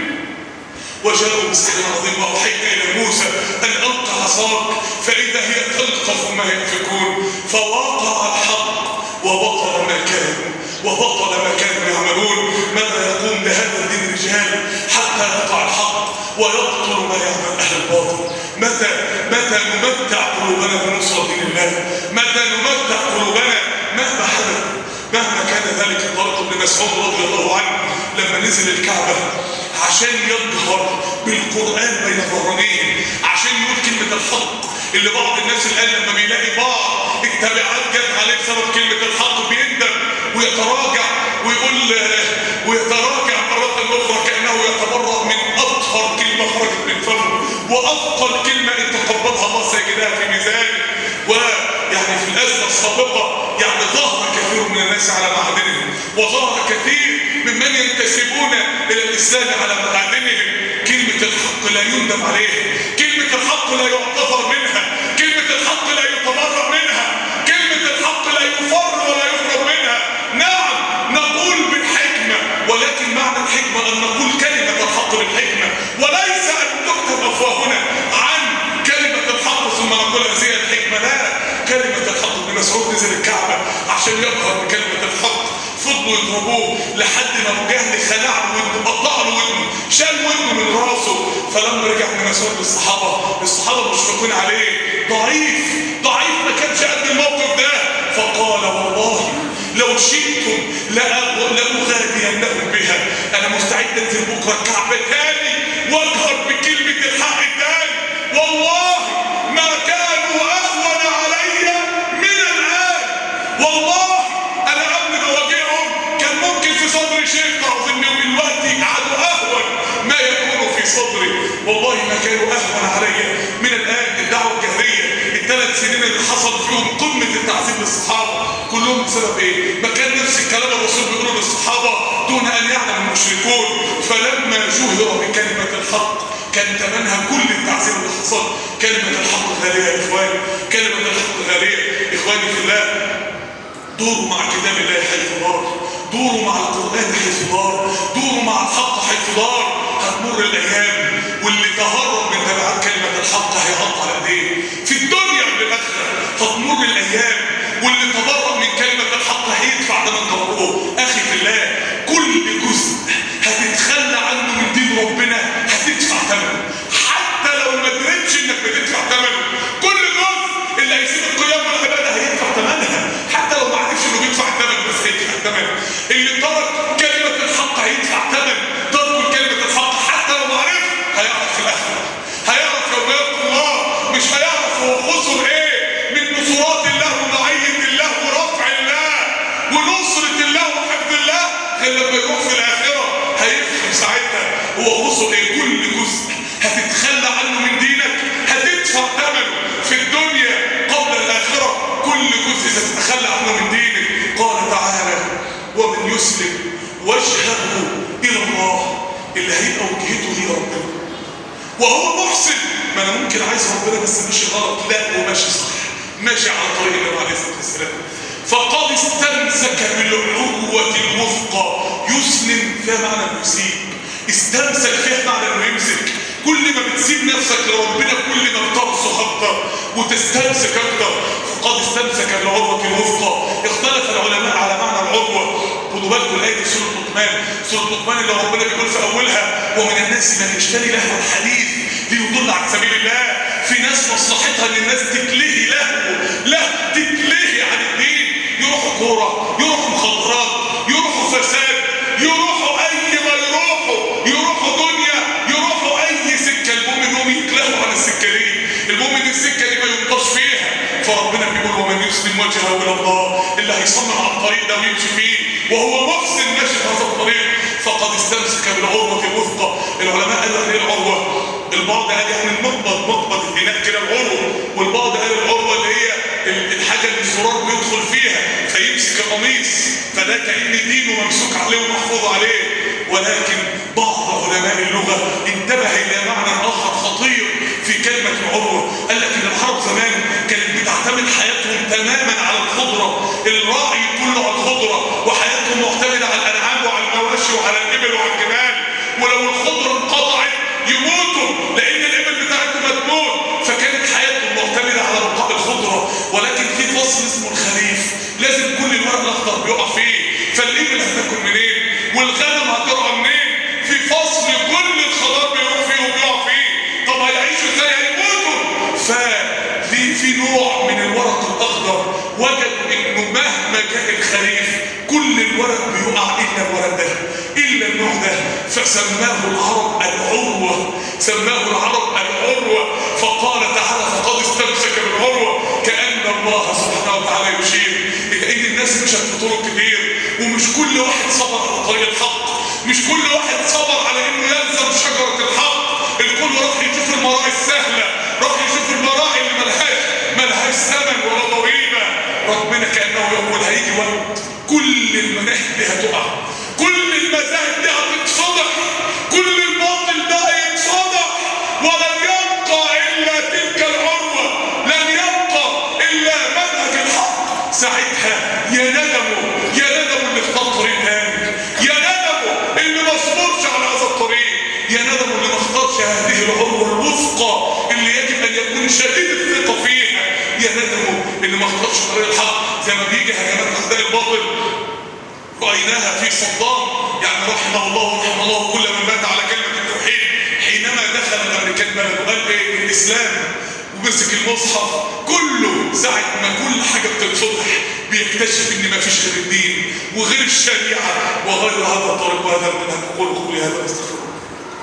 واوحينا الى موسى ان الق عصاك فاذا هي تلقف ما يفكون. فوقع الحق وبطل ما كانوا يعملون. ماذا يقوم بهذا الدين رجال حتى يقع الحق ويبطل ما يعمل اهل الباطل؟ متى نمتع قلوبنا بنصرة دين الله؟ متى نمتع قلوبنا مهما حدث، مهما كان ذلك؟ الطارق بن مسعود رضي الله عنه لما نزل الكعبة عشان يظهر بالقرآن بين ظهرانين، عشان يقول كلمة الحق اللي بعض الناس الآن لما بيلاقي بعض التبعات جت عليه بسبب كلمة الحق بيندم ويتراجع ويتراجع مرة أخرى كأنه يتبرأ من أطهر كلمة خرجت من فمه وأثقل كلمة إن تقبضها الله سيجدها في ميزانه. ويعني في الأزمة السابقة يعني ظهر كثير من الناس على معادنهم، وظهر كثير ممن ينتسبون إلى الإسلام على معادنهم. كلمة الحق لا يندم عليها، كلمة الحق لا يعتذر منها، كلمة الحق لا يتبرأ منها، كلمة الحق لا يفر ولا يهرب منها. نعم نقول بالحكمة، ولكن معنى الحكمة أن نقول كلمة الحق بالحكمة، وليس أن تكتب أفواهنا عن كلمة الحق ثم نقول هذه الحكمة. لا، كلمة الحق. ابن مسعود نزل الكعبة عشان يظهر بكلمة الحق، فضلوا يضربوه لحد ما ابو جهل خلع له ودنه، قطع له ودنه، شال ودنه من راسه. فلما رجع من مسؤول الصحابه مشفقين عليه، ضعيف ما كانش قد الموقف ده. فقال والله لو شئتم لأغادينهم بها، انا مستعد انزل بكره الكعبه تاني واجهر بكلمه الحق تاني، والله ما كانوا اهون علي من الان. والله انا قبل ما اواجههم كان ممكن في صدري شيء تعرف انهم دلوقتي قعدوا اهون ما يكونوا في صدري، والله ما كانوا اهون علي من الان. الدعوه الجهريه ال3 سنين اللي حصل فيهم قمه التعذيب للصحابه كلهم بسبب ايه؟ ما كان نفس الكلام الرسول بيقوله للصحابه دون ان يعلم المشركون. فلما جهر بكلمه الحق كان ثمنها كل التعذيب اللي حصل. كلمه الحق غاليه يا اخواني، كلمه الحق غاليه. اخواني في الله، دوروا مع كتاب الله حيث دار، دوروا مع القرآن حيث دار، دوروا مع الحق حيث دار. هتمر الايام واللي تهرب من تبعات كلمه الحق هيغطى على ايديه في الدنيا والاخره. هتمر الايام واللي تبرأ من كلمه الحق هيدفع ثمن تبرؤه. اخي في الله، كل جزء هتتخلى عنه من دين ربنا هتدفع ثمنه، حتى لو ما درتش انك بتدفع ثمنه. كل جزء اللي هيسيب القيام والعباده هيدفع ثمنها، حتى لو ما عرفش انه بيدفع الثمن بس هيدفع الثمن. اللي ترك كلمه الحق هيدفع ثمن ترك كلمه الحق، حتى لو ما عرف هيعرف في الاخره، هيعرف يوم يلقى الله. مش هيعرف هو خسر ايه من نصرات الله ومعيه الله ورفع الله ونصره الله وحفظ الله غير لما يروح في الاخره هيفهم ساعتها هو خسر ايه. كل جزء هتتخلى عنه من دينك هتدفع ثمنه في الدنيا قبل الاخره. كل جزء ستتخلى عنه من دينك. قال تعالى ومن يسلم وجهه الى الله، اللي هيبقى وجهته ليه ربنا وهو محسن. ما انا ممكن عايز ربنا بس ماشي غلط، لا هو ماشي صح، ماشي على طريق النبي عليه الصلاه والسلام. فقد استمسك بالعروه الوثقى. يسلم فيها معنى انه يسيب، استمسك فيها معنى انه يمسك. كل ما بتسيب نفسك لربنا كل ما بترسخ اكتر وتستمسك اكتر. فقد استمسك بالعروه الوثقى. اختلف العلماء على معنى العروه. خدوا بالكم الايه دي سوره لقمان، سوره لقمان اللي ربنا بيقول في اولها ومن الناس من يشتري لهو الحديث ليضل عن سبيل الله. في ناس مصلحتها ان الناس تتلهي تتلهي عن الدين، يروحوا كوره، يروحوا مخدرات، يروحوا فساد، يروحوا اي ما يروحوا دنيا، يروحوا اي سكه. المهم انهم يتلهوا عن السكه دي، المهم ان السكه دي ما ينطش فيها. فربنا بيقول ومن يسلم وجهه الى الله، اللي هيصمم على الطريق ده ويمشي فيه وهو محسن ماشي في هذا الطريق فقد استمسك بالعروه الوثقى. العلماء قالوا ايه العروه؟ البعض قال يعني مقبض الاناء كده العروه، والبعض قال العروه اللي هي الحاجه اللي الزرار بيدخل فيها فيمسك القميص، فده كأن دينه ممسوك عليه ومحفوظ عليه. ولكن بعض علماء اللغه انتبه الى معنى اخر خطير في كلمه العروه. قال لك ان العرب زمان كانت بتعتمد حياتهم تماما على الخضره، الراعي كله على الخضره، وحياتهم معتمده على الانعام وعلى المواشي وعلى الابل وعلى الجمال. ولو الخضره انقطعت يموتوا لان الابل بتاعتهم هتموت، فكانت حياتهم معتمده على بقاء الخضره. ولكن في فصل اسمه الخريف لازم كل الورق الاخضر بيقع فيه، فالابل هتاكل منين؟ والغنم هترعى منين؟ في فصل كل الخضار بيروح فيه وبيقع فيه، طب هيعيشوا ازاي؟ هيموتوا. في نوع من الورق الاخضر وجدوا انه مهما جاء الخريف كل الورق بيقع الا الورق ده، الا النوع ده، فسماه العرب العروه، سماه العرب العروه. فقال تعالى فقد استمسك بالعروه، كأن الله سبحانه وتعالى يشير الى ان الناس مشت في طرق كتير، ومش كل واحد صبر على طريق الحق، مش كل واحد صبر على انه يلزم شجره الحق. الكل راح يشوف المراعي السهله، راح يشوف المراعي اللي ملهاش ثمن ولا ضريبه. ربنا كانه يقول هيجي وقت كل المناهج دي هتقع، كل المذاهب دي هتتفضح، كل الباطل ده هيتفضح، ولن يبقى الا تلك العروه، لن يبقى الا منهج الحق. ساعتها يا ندموا اللي اختار طريق تاني، يا ندموا اللي ما صبرش على هذا الطريق، يا ندموا اللي ما اختارش هذه العروه الوثقى اللي يجب ان يكون شديد الثقه فيها، يا ندموا اللي ما اختارش طريق الحق. زي ما بيجي هجمات اعداء الباطل رايناها في صدام رحمه الله ورحمه الله كل من مات على كلمه التوحيد، حينما دخل الامريكان بلد وقال ايه؟ الاسلام، ومسك المصحف كله ساعة ما كل حاجة بتنفتح بيكتشف ان ما فيش غير الدين وغير الشريعة وغير هذا الطريق وهذا المنهج. أقول قولي هذا واستغفر الله.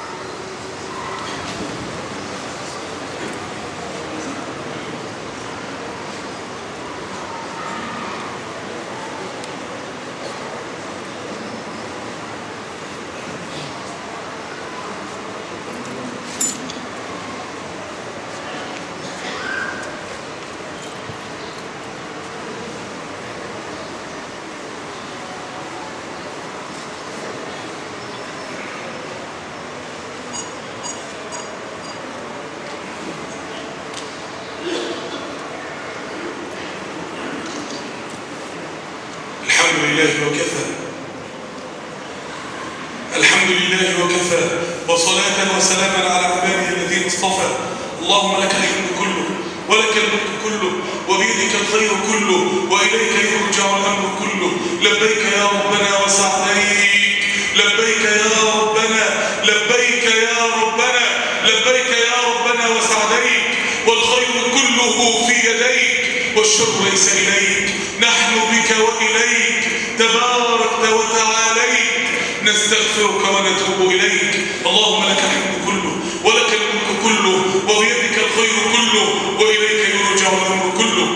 الحمد لله وكفى، الحمد لله وكفى، وصلاة وسلاما على عباده الذين اصطفى. اللهم لك الحمد كله ولك الملك كله وبيدك الخير كله وإليك يرجع الأمر كله. لبيك يا ربنا وسعديك، لبيك يا ربنا، لبيك يا ربنا، لبيك يا ربنا وسعديك، والخير كله في يديك والشر ليس إليك. نحن بك وإليك تباركت وتعاليت، نستغفرك ونتوب إليك. اللهم لك الحمد كله ولك الملك كله وبيدك الخير كله وإليك يرجع الأمر كله.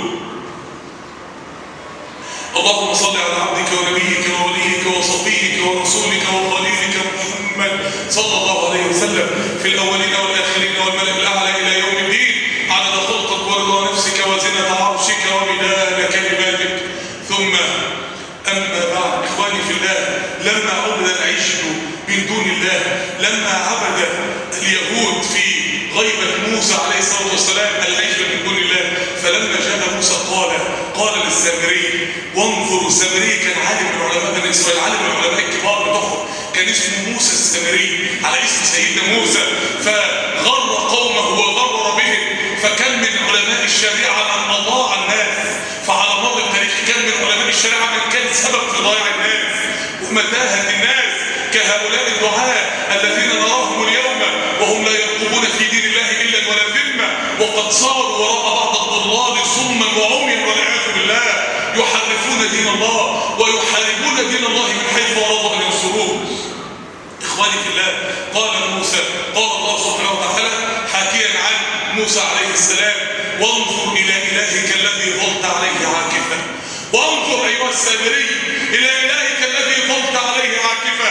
اللهم صل على عبدك ونبيك ووليك وصفيك ورسولك وخليلك محمد صلى الله عليه وسلم في الأولين والآخرين والملأ الأعلى إلى يوم الدين، عدد خلقك ورضا نفسك وزنة عرشك ومداد كلماتك. ثم أما بعد، إخواني في الله، لما عبد العجل من دون الله، لما عبد اليهود في غيبة موسى عليه الصلاة والسلام العجل من دون الله، فلما جاء موسى قال للسامري، وانظروا السامري كان عالم من علماء بني إسرائيل، عالم من العلماء الكبار بتوعهم، كان اسمه موسى السامري على اسم سيدنا موسى، فغر قومه وغرر بهم، فكان من علماء الشريعة من أضاع الناس، فعلى مر التاريخ كان من علماء الشريعة من كان سبب في ضياع الناس ومتاهة الناس، كهؤلاء الدعاة الذين نراهم اليوم وهم لا يرقبون في دين الله إلا ولا ذمة، وقد صاروا وراء بعض الضلال صما وعميا والعياذ بالله، يحرفون دين الله ويحاربون دين الله من حيث أرادوا أن ينصروه. إخواني في الله، قال موسى، قال الله سبحانه وتعالى حكيا عن موسى عليه السلام، وانظر إلى إلهك الذي ظلت عليه عاكفا، وانظر أيها السامري إلى إلهك الذي ظلت عليه عاكفا،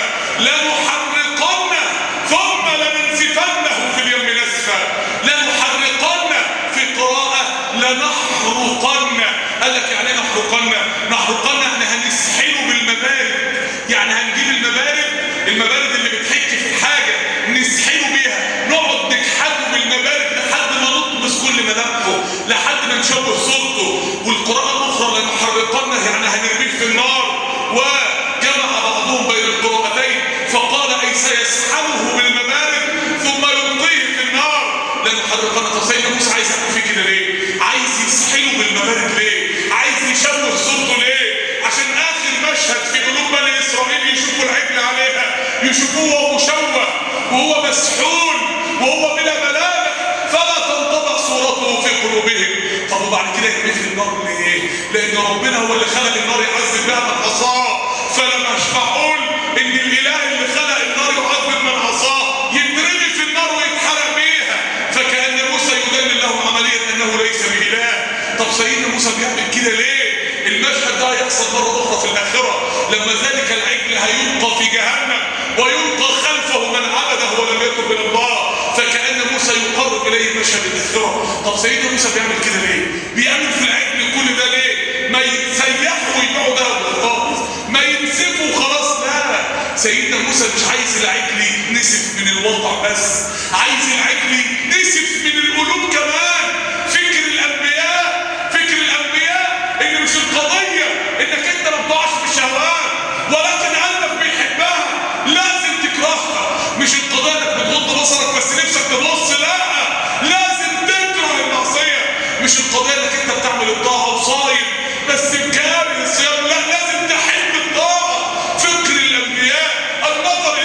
لنحرقنه ثم لننسفنه في اليم نسفا. لنحرقنه في قراءة لنحرقنه. قال لك يعني ايه نحرقنه؟ نحرقنه يعني هنسحله بالمبارد، يعني هنجيب المبارد اللي بتحك في الحاجة نسحله بيها، نقعد نكحده بالمبارد لحد ما نطمس كل ملامحه، لحد ما نشوه صورته. والقراءة الأخرى لنحرقنه يعني هنرميه في النار. وجمع بعضهم بين القراءتين فقال أي سيسحله بالمبارد ثم يلقيه في النار. لنحرقنه. طب سيدنا موسى عايز يعمل فيه كده ليه؟ عايز يسحله بالمبارد ليه؟ عايز يشوه صورته ليه؟ عشان آخر مشهد في قلوب بني إسرائيل يشوفوا العجل عليها، يشوفوه وهو مشوه وهو مسحول وهو بلا ملامح، فلا تنطبع صورته في قلوبهم. طب وبعد كده يرميه في النار ليه؟ لأن ربنا هو اللي خلق النار يعذب بها من عصاه، فلما معقول إن الإله اللي خلق النار يعذب من عصاه يترمي في النار ويتحرق بيها، فكأن موسى يدلل لهم عمليا أنه ليس بإله. طب سيدنا موسى بيعمل كده ليه؟ المشهد ده هيحصل مرة أخرى في الآخرة، لما ذلك العجل هيلقى في جهنم ويلقى خلفه من عبده ولم يتب إلى الله، فكأن موسى يقرب إليه مشهد الآخرة. طب سيدنا موسى بيعمل كده ليه؟ بيعمل في العجل كل ده ليه؟ ما يتسيحوا ويبيعوا ده خالص، ما ينسفوا خلاص، لا. سيدنا موسى مش عايز العجل يتنسف من الواقع بس، عايز العجل يتنسف من القلوب كمان. فكر الأنبياء إن مش القضية إنك أنت ما بتقعش في الشهوات، ولكن قلبك بيحبها لازم تكرهها. مش القضية إنك بتغض بصرك بس نفسك تبص، لا، لازم تكره المعصية. مش القضية إنك أنت بتعمل الطاعة وصايم بس بكامل الصيام، لا، لازم تحب الطاعة. فكر الأنبياء، النظر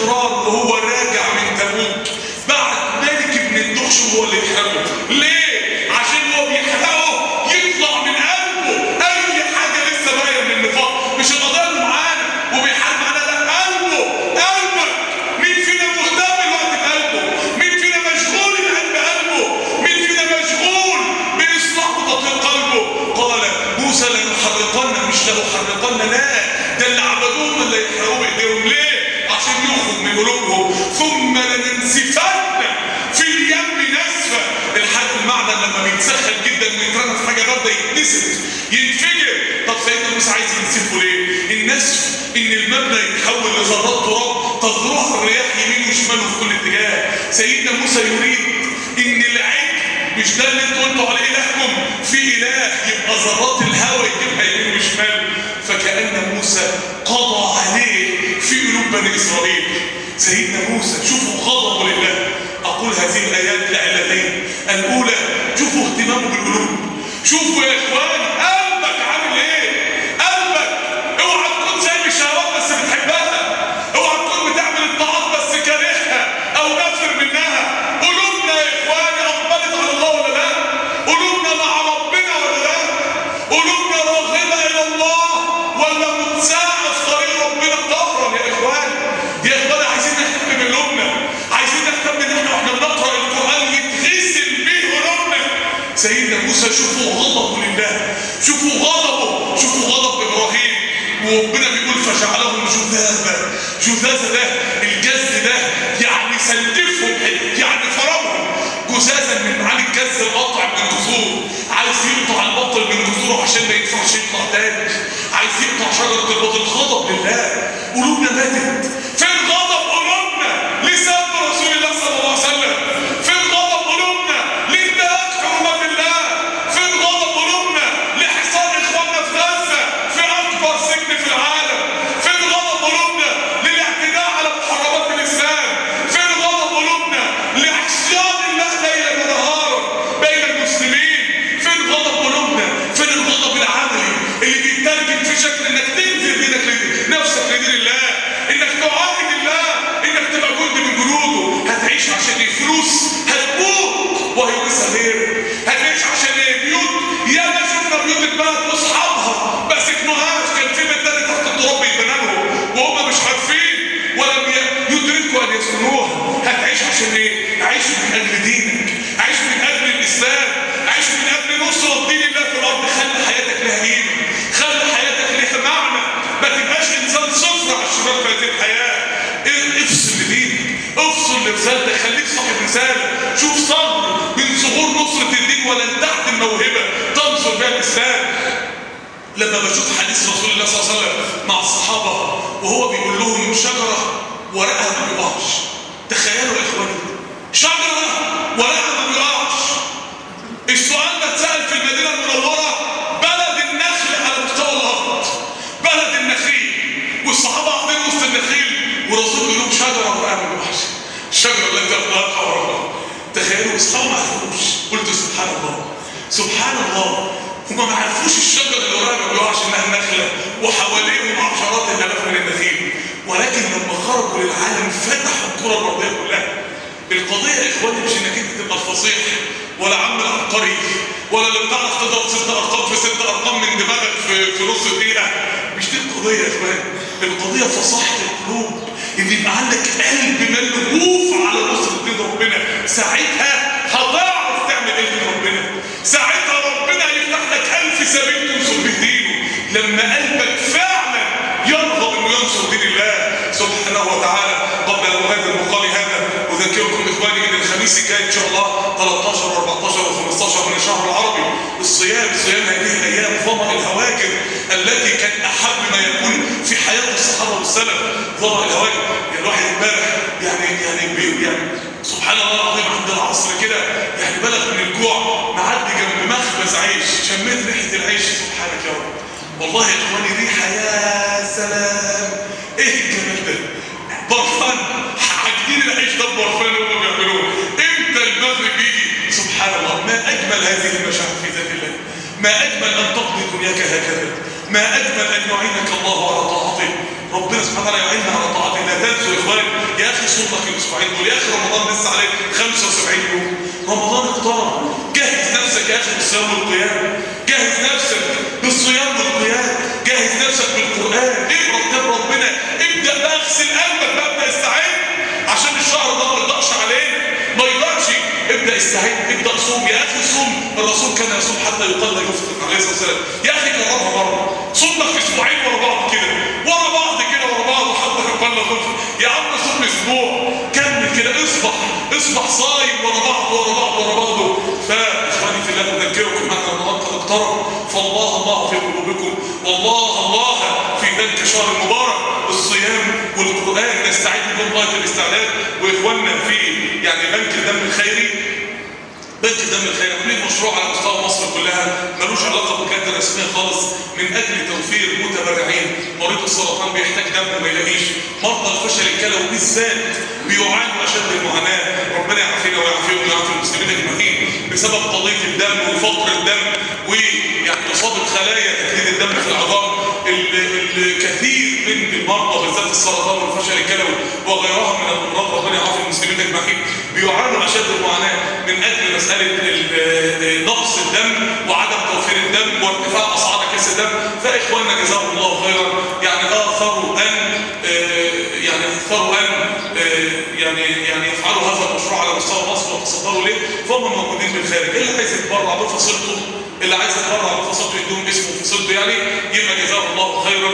ضرار وهو راجع من تبوك بعد مالك بن الدخشم هو اللي يحرقه. ليه؟ عشان هو بيحرقه يطلع من قلبه اي حاجه لسه باقيه من النفاق. مش القضيه اللي معانا وبيحارب معانا، لا، قلبك. مين فينا مهتم الوقت بقلبه؟ مين فينا مشغول القلب قلبه؟ مين فينا مشغول باصلاح وتطهير قلبه؟ قال موسى لنحرقن، مش لنحرقن، لا، ده اللي عبدوهم اللي يحرقوه بايديهم. ليه؟ عشان يخرج من قلوبهم. ثم لننسفن في اليم نسفا. الحاجه المعدن لما بيتسخن جدا ويترمى في حاجه بارده يتنسف، ينفجر. طب سيدنا موسى عايز ينسفه ليه؟ النسف ان المبنى يتحول لذرات تراب تذرها الرياح يمين وشمال وفي كل اتجاه. سيدنا موسى يريد ان العجل، مش ده اللي انتوا قلتوا عليه الهكم، في اله يبقى ذرات الهواء يجيبها يمين وشمال. فكأن موسى قضى عليه في قلوب بني اسرائيل. سيدنا موسى شوفوا غضبه لله. اقول هذه الايات لعلتين. الاولى شوفوا اهتمامه بالقلوب. شوفوا يا اخوان قلبك عامل ايه؟ قلبك اوعى تكون سايب الشهوات بس بتحبها، اوعى تكون بتعمل الطاعات بس كارهها او نافر منها. قلوبنا يا اخواني اقبلت على الله ولا لا؟ قلوبنا مع ربنا ولا لا؟ قلوبنا راغبه الى الله ولا متساعه في طريق ربنا ظهرا؟ يا اخوان عايزين نهتم بقلوبنا، عايزين نهتم ان احنا واحنا بنقرا القران يتغسل بيه قلوبنا. سيدنا موسى شوفوا غضبه لله، شوفوا غضب ابراهيم. وربنا بيقول فجعلهم جذاذا. ده الجز ده يعني سلفهم، يعني فرمهم جزازا من معاني الجز القطع من الجذور. عايز يقطع البطل من جذوره عشان ما ينفعش يطلع تاني، عايز يقطع شجره البطل. غضب لله. قلوبنا ماتت. فين غضب قلوبنا لسان رسول الله صلى الله عليه وسلم؟ فين غضب قلوبنا لانتهاك حرمات الله؟ فين غضب قلوبنا لحصار اخواننا في غزه في اكبر سجن في العالم؟ فين غضب قلوبنا للاعتداء على محرمات الاسلام؟ فين غضب قلوبنا لعصيان الله ليلا ونهارا بين المسلمين؟ فين غضب قلوبنا؟ فين الغضب العملي اللي بيترجم في شكل انك تنزل نفسك لدين الله، انك تعاهد الله، انك تبقى جند من جنوده. هتعيش عشان الفلوس، هتموت وهي لسه غير. هتعيش عشان بيوت، يا ما شفنا بيوت اتبنت واصحابها ما سكنوهاش، كان في مدان تحت التراب بيتبنى لهم وهم مش عارفين ولم يدركوا ان يسكنوها. هتعيش عشان ايه؟ عيش من اجل دينك، عيش من اجل الاسلام، عيش من اجل نصرة دين الله في الارض. خلي حياتك لها قيمه، خلي حياتك لها معنى، ما تبقاش انسان صفر على الشباب في هذه الحياه. افصل لدينك، افصل لرسالتك، خليك صاحب رساله. شوف صبر من ظهور نصره الدين ولن تحت الموهبه تنصر بها الاسلام. لما بشوف حديث رسول الله صلى الله عليه وسلم مع الصحابه وهو بيقول لهم شجره ورقها ما بيقعش. تخيلوا يا اخواني، شجره ورقها ما بيقعش. السؤال ده اتسال في المدينه المنوره، بلد النخل على مستوى الارض، بلد النخيل، والصحابه قاعدين وسط النخيل ورسول بيقول لهم شجره ورقها ما بيقعش. الشجره التي ابقاها ورقها. تخيلوا اصحابه ما عرفوش. قلت سبحان الله، سبحان الله. هما ما عرفوش الشجره اللي ورقها ما بيقعش انها النخله وحواليهم عشرات الالاف من النخيل، ولكن لما خرجوا للعالم فتحوا الكره الارضيه كلها. القضيه يا اخواني مش انك انت تبقى الفصيح ولا عم العبقري ولا اللي بتعرف تضرب 6 ارقام في 6 ارقام من دماغك في نص دقيقه. مش دي القضيه يا اخواني. القضيه فصاحه القلوب، ان يبقى عندك قلب ملهوف على نصره دين ربنا. ساعتها هتعرف تعمل ايه دين ربنا. ساعتها ربنا يفتح لك 1000 سبيل تنصر به دينه، لما قلبك فعلا يرغب انه ينصر دين الله سبحانه وتعالى. قبل ان اغادر مقالي هذا اذكركم اخواني ان الخميس الجاي ان شاء الله 13 و14 و15 من الشهر العربي صيام هذه الايام ظمأ الهواجر التي كان احب ما يكون في حياه الصحابه والسلف. ظمأ الهواجر يعني الواحد امبارح يعني سبحان الله العظيم عند العصر كده يعني بلغ من الجوع، معدي جنب مخبز عيش، شميت ريحه العيش. سبحانك يا رب. والله يا اخواني ريحه يا سلام، ايه الجمال ده؟ برفان، عاجبين العيش ده برفان هم بيعملوه. امتى المغرب يجي؟ سبحان الله. ما اجمل هذه المشاعر في ذات الله، ما اجمل ان تقضي دنياك هكذا، ما اجمل ان يعينك الله على طاعته. ربنا سبحانه وتعالى يعيننا على طاعته. لا تنسوا يا اخواني، اخي صوم لك الاسبوعين دول، يا اخي رمضان لسه عليك 75 يوم، رمضان اقترب. جهز نفسك يا اخي بالصيام والقيام، جهز نفسك بالصيام والقيام، جهز نفسك بالقران، اقرا كتاب ربنا، ابدا بقى اغسل قلبك بقى، ابدا استعد عشان الشهر ده ما يضيعش علينا، ما يضيعش. ابدا استعد، ابدا صوم يا اخي، صوم. الرسول كان يصوم حتى يقال لا يفطر عليه الصلاه والسلام. يا اخي جربها مره، صوم لك اسبوعين ورا بعض كده، ورا بعض كده، ورا بعض حتى يقال لا تفطر. يا عم صوم اسبوع كمل كده، اصبح صايم ورا بعض ورا بعض ورا بعضه. فاخواني في الله اذكركم ان رمضان قد اقترب، فالله في قلوبكم، والله في ذلك الشهر المبارك. الصيام والقران نستعد لهم غايه الاستعداد. واخواننا في يعني بنك الدم الخيري، بنك الدم الخيري عاملين مشروع على مستوى مصر كلها، ملوش علاقه بالجهات الرسميه خالص، من اجل توفير متبرعين. مريض السرطان بيحتاج دم وما يلاقيش، مرضى الفشل الكلوي بالذات بيعانوا اشد المعاناه. ربنا يعافينا ويعافيهم ويعافي المسلمين اجمعين بسبب قضيه الدم وفقر الدم، ويعني اصابه خلايا تجديد الدم في العظام. الكثير من المرضى بالذات السرطان والفشل الكلوي وغيرها من الامراض، ربنا يعافي المسلمين اجمعين، بيعانوا اشد المعاناه من اجل مساله نقص الدم وعدم توفير الدم وارتفاع اسعار كيس الدم. فاخواننا جزاهم الله خيرا، يعني اثروا ان يفعلوا هذا المشروع على مستوى مصر وتصدروا ليه، فهم موجودين بالخارج. اللي عايز يتبرع بفصيلته، اللي عايز يتبرع بفصيلته يدوم اسمه فصيلته يعني، يبقى جزاه الله خيرا.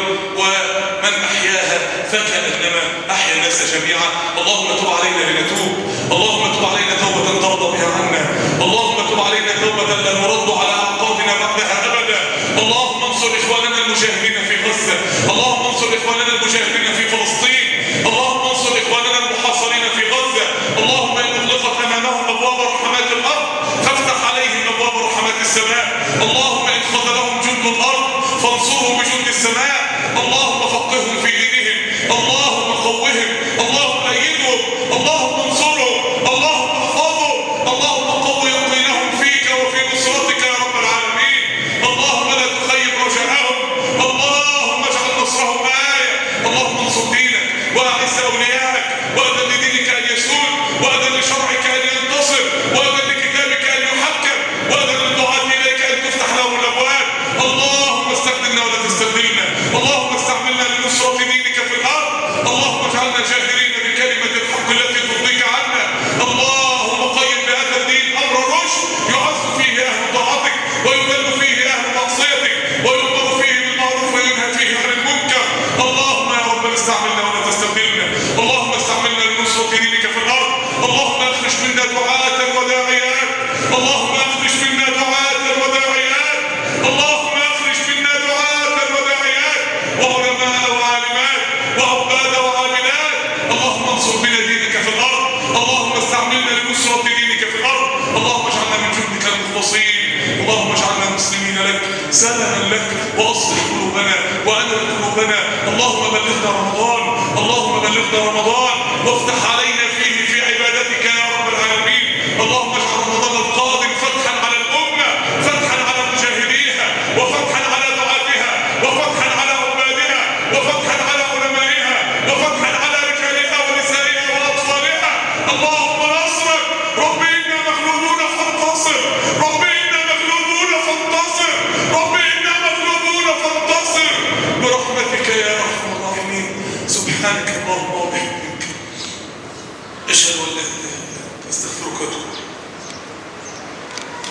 ومن احياها فكانما احيا الناس جميعا. اللهم تب علينا لنتوب، اللهم تب علينا توبه ترضى بها عنا، اللهم تب علينا توبه لا نرد على اعقابنا بعدها ابدا. اللهم انصر اخواننا المجاهدين في غزه، اللهم انصر اخواننا المجاهدين في فلسطين، اللهم انصر اخواننا المحاصرين في غزه. اللهم ان اغلقت امامهم ابواب رحمات الارض فافتح عليهم ابواب رحمات السماء. اللهم ان خذلهم جند الارض فانصرهم بجند السماء. اللهم فقههم في دينهم، اللهم قوهم، اللهم ايدهم، اللهم انصرهم، اللهم احفظهم، اللهم قو يقينهم فيك وفي نصرتك يا رب العالمين. اللهم لا تخيب رجاءهم، اللهم اجعل نصرهم آية. اللهم انصر دينك واعز اولياءك، واذن لدينك ان يسود، واذن لشرعك ان ينتصر، واذن لكتابك ان يحكم، واذن للدعاة اليك ان تفتح لهم الابواب. اللهم استخدمنا ولا تستبدلنا، اللهم استعملنا لنصرة دينك في الارض. اللهم اجعلنا جاهرين بكلمة الحق التي ترضيك عنا. اللهم قيم بهذا الدين امر رشد يعز فيه اهل طاعتك ويذل فيه اهل معصيتك، ويؤمر فيه بالمعروف وينهى فيه عن المنكر. اللهم يا رب استعملنا ولا تستبدلنا، اللهم استعملنا لنصرة دينك في الارض. اللهم اخرج منا دعاة وداعيات، اللهم اخرج منا دعاة وداعيات، اللهم اخرج منا دعاة وداعيات وعلماء وعالمات وعباد وعابدات. اللهم انصر بنا دينك في الارض، اللهم استعملنا لنصرة دينك في الارض. اللهم اجعلنا من جندك المخلصين، اللهم اجعلنا مسلمين لك سلما لك، واصلح قلوبنا وانر قلوبنا. اللهم بلغنا رمضان، اللهم بلغنا رمضان وافتح علينا فيه في عبادتك يا رب العالمين. اللهم اجعل رمضان القادم فتحا على الامه، فتحا على مجاهديها، وفتحا على دعاتها، وفتحا على عبادها، وفتحا على علمائها، وفتحا على رجالها ونسائها واطفالها. اللهم نصرك، رب انا مغلوبون فانتصر، رب انا مغلوبون فانتصر، رب انا مغلوبون فانتصر برحمتك يا ارحم الراحمين. سبحانك اللهم وبحمدك، اشهد ان لا اله الا انت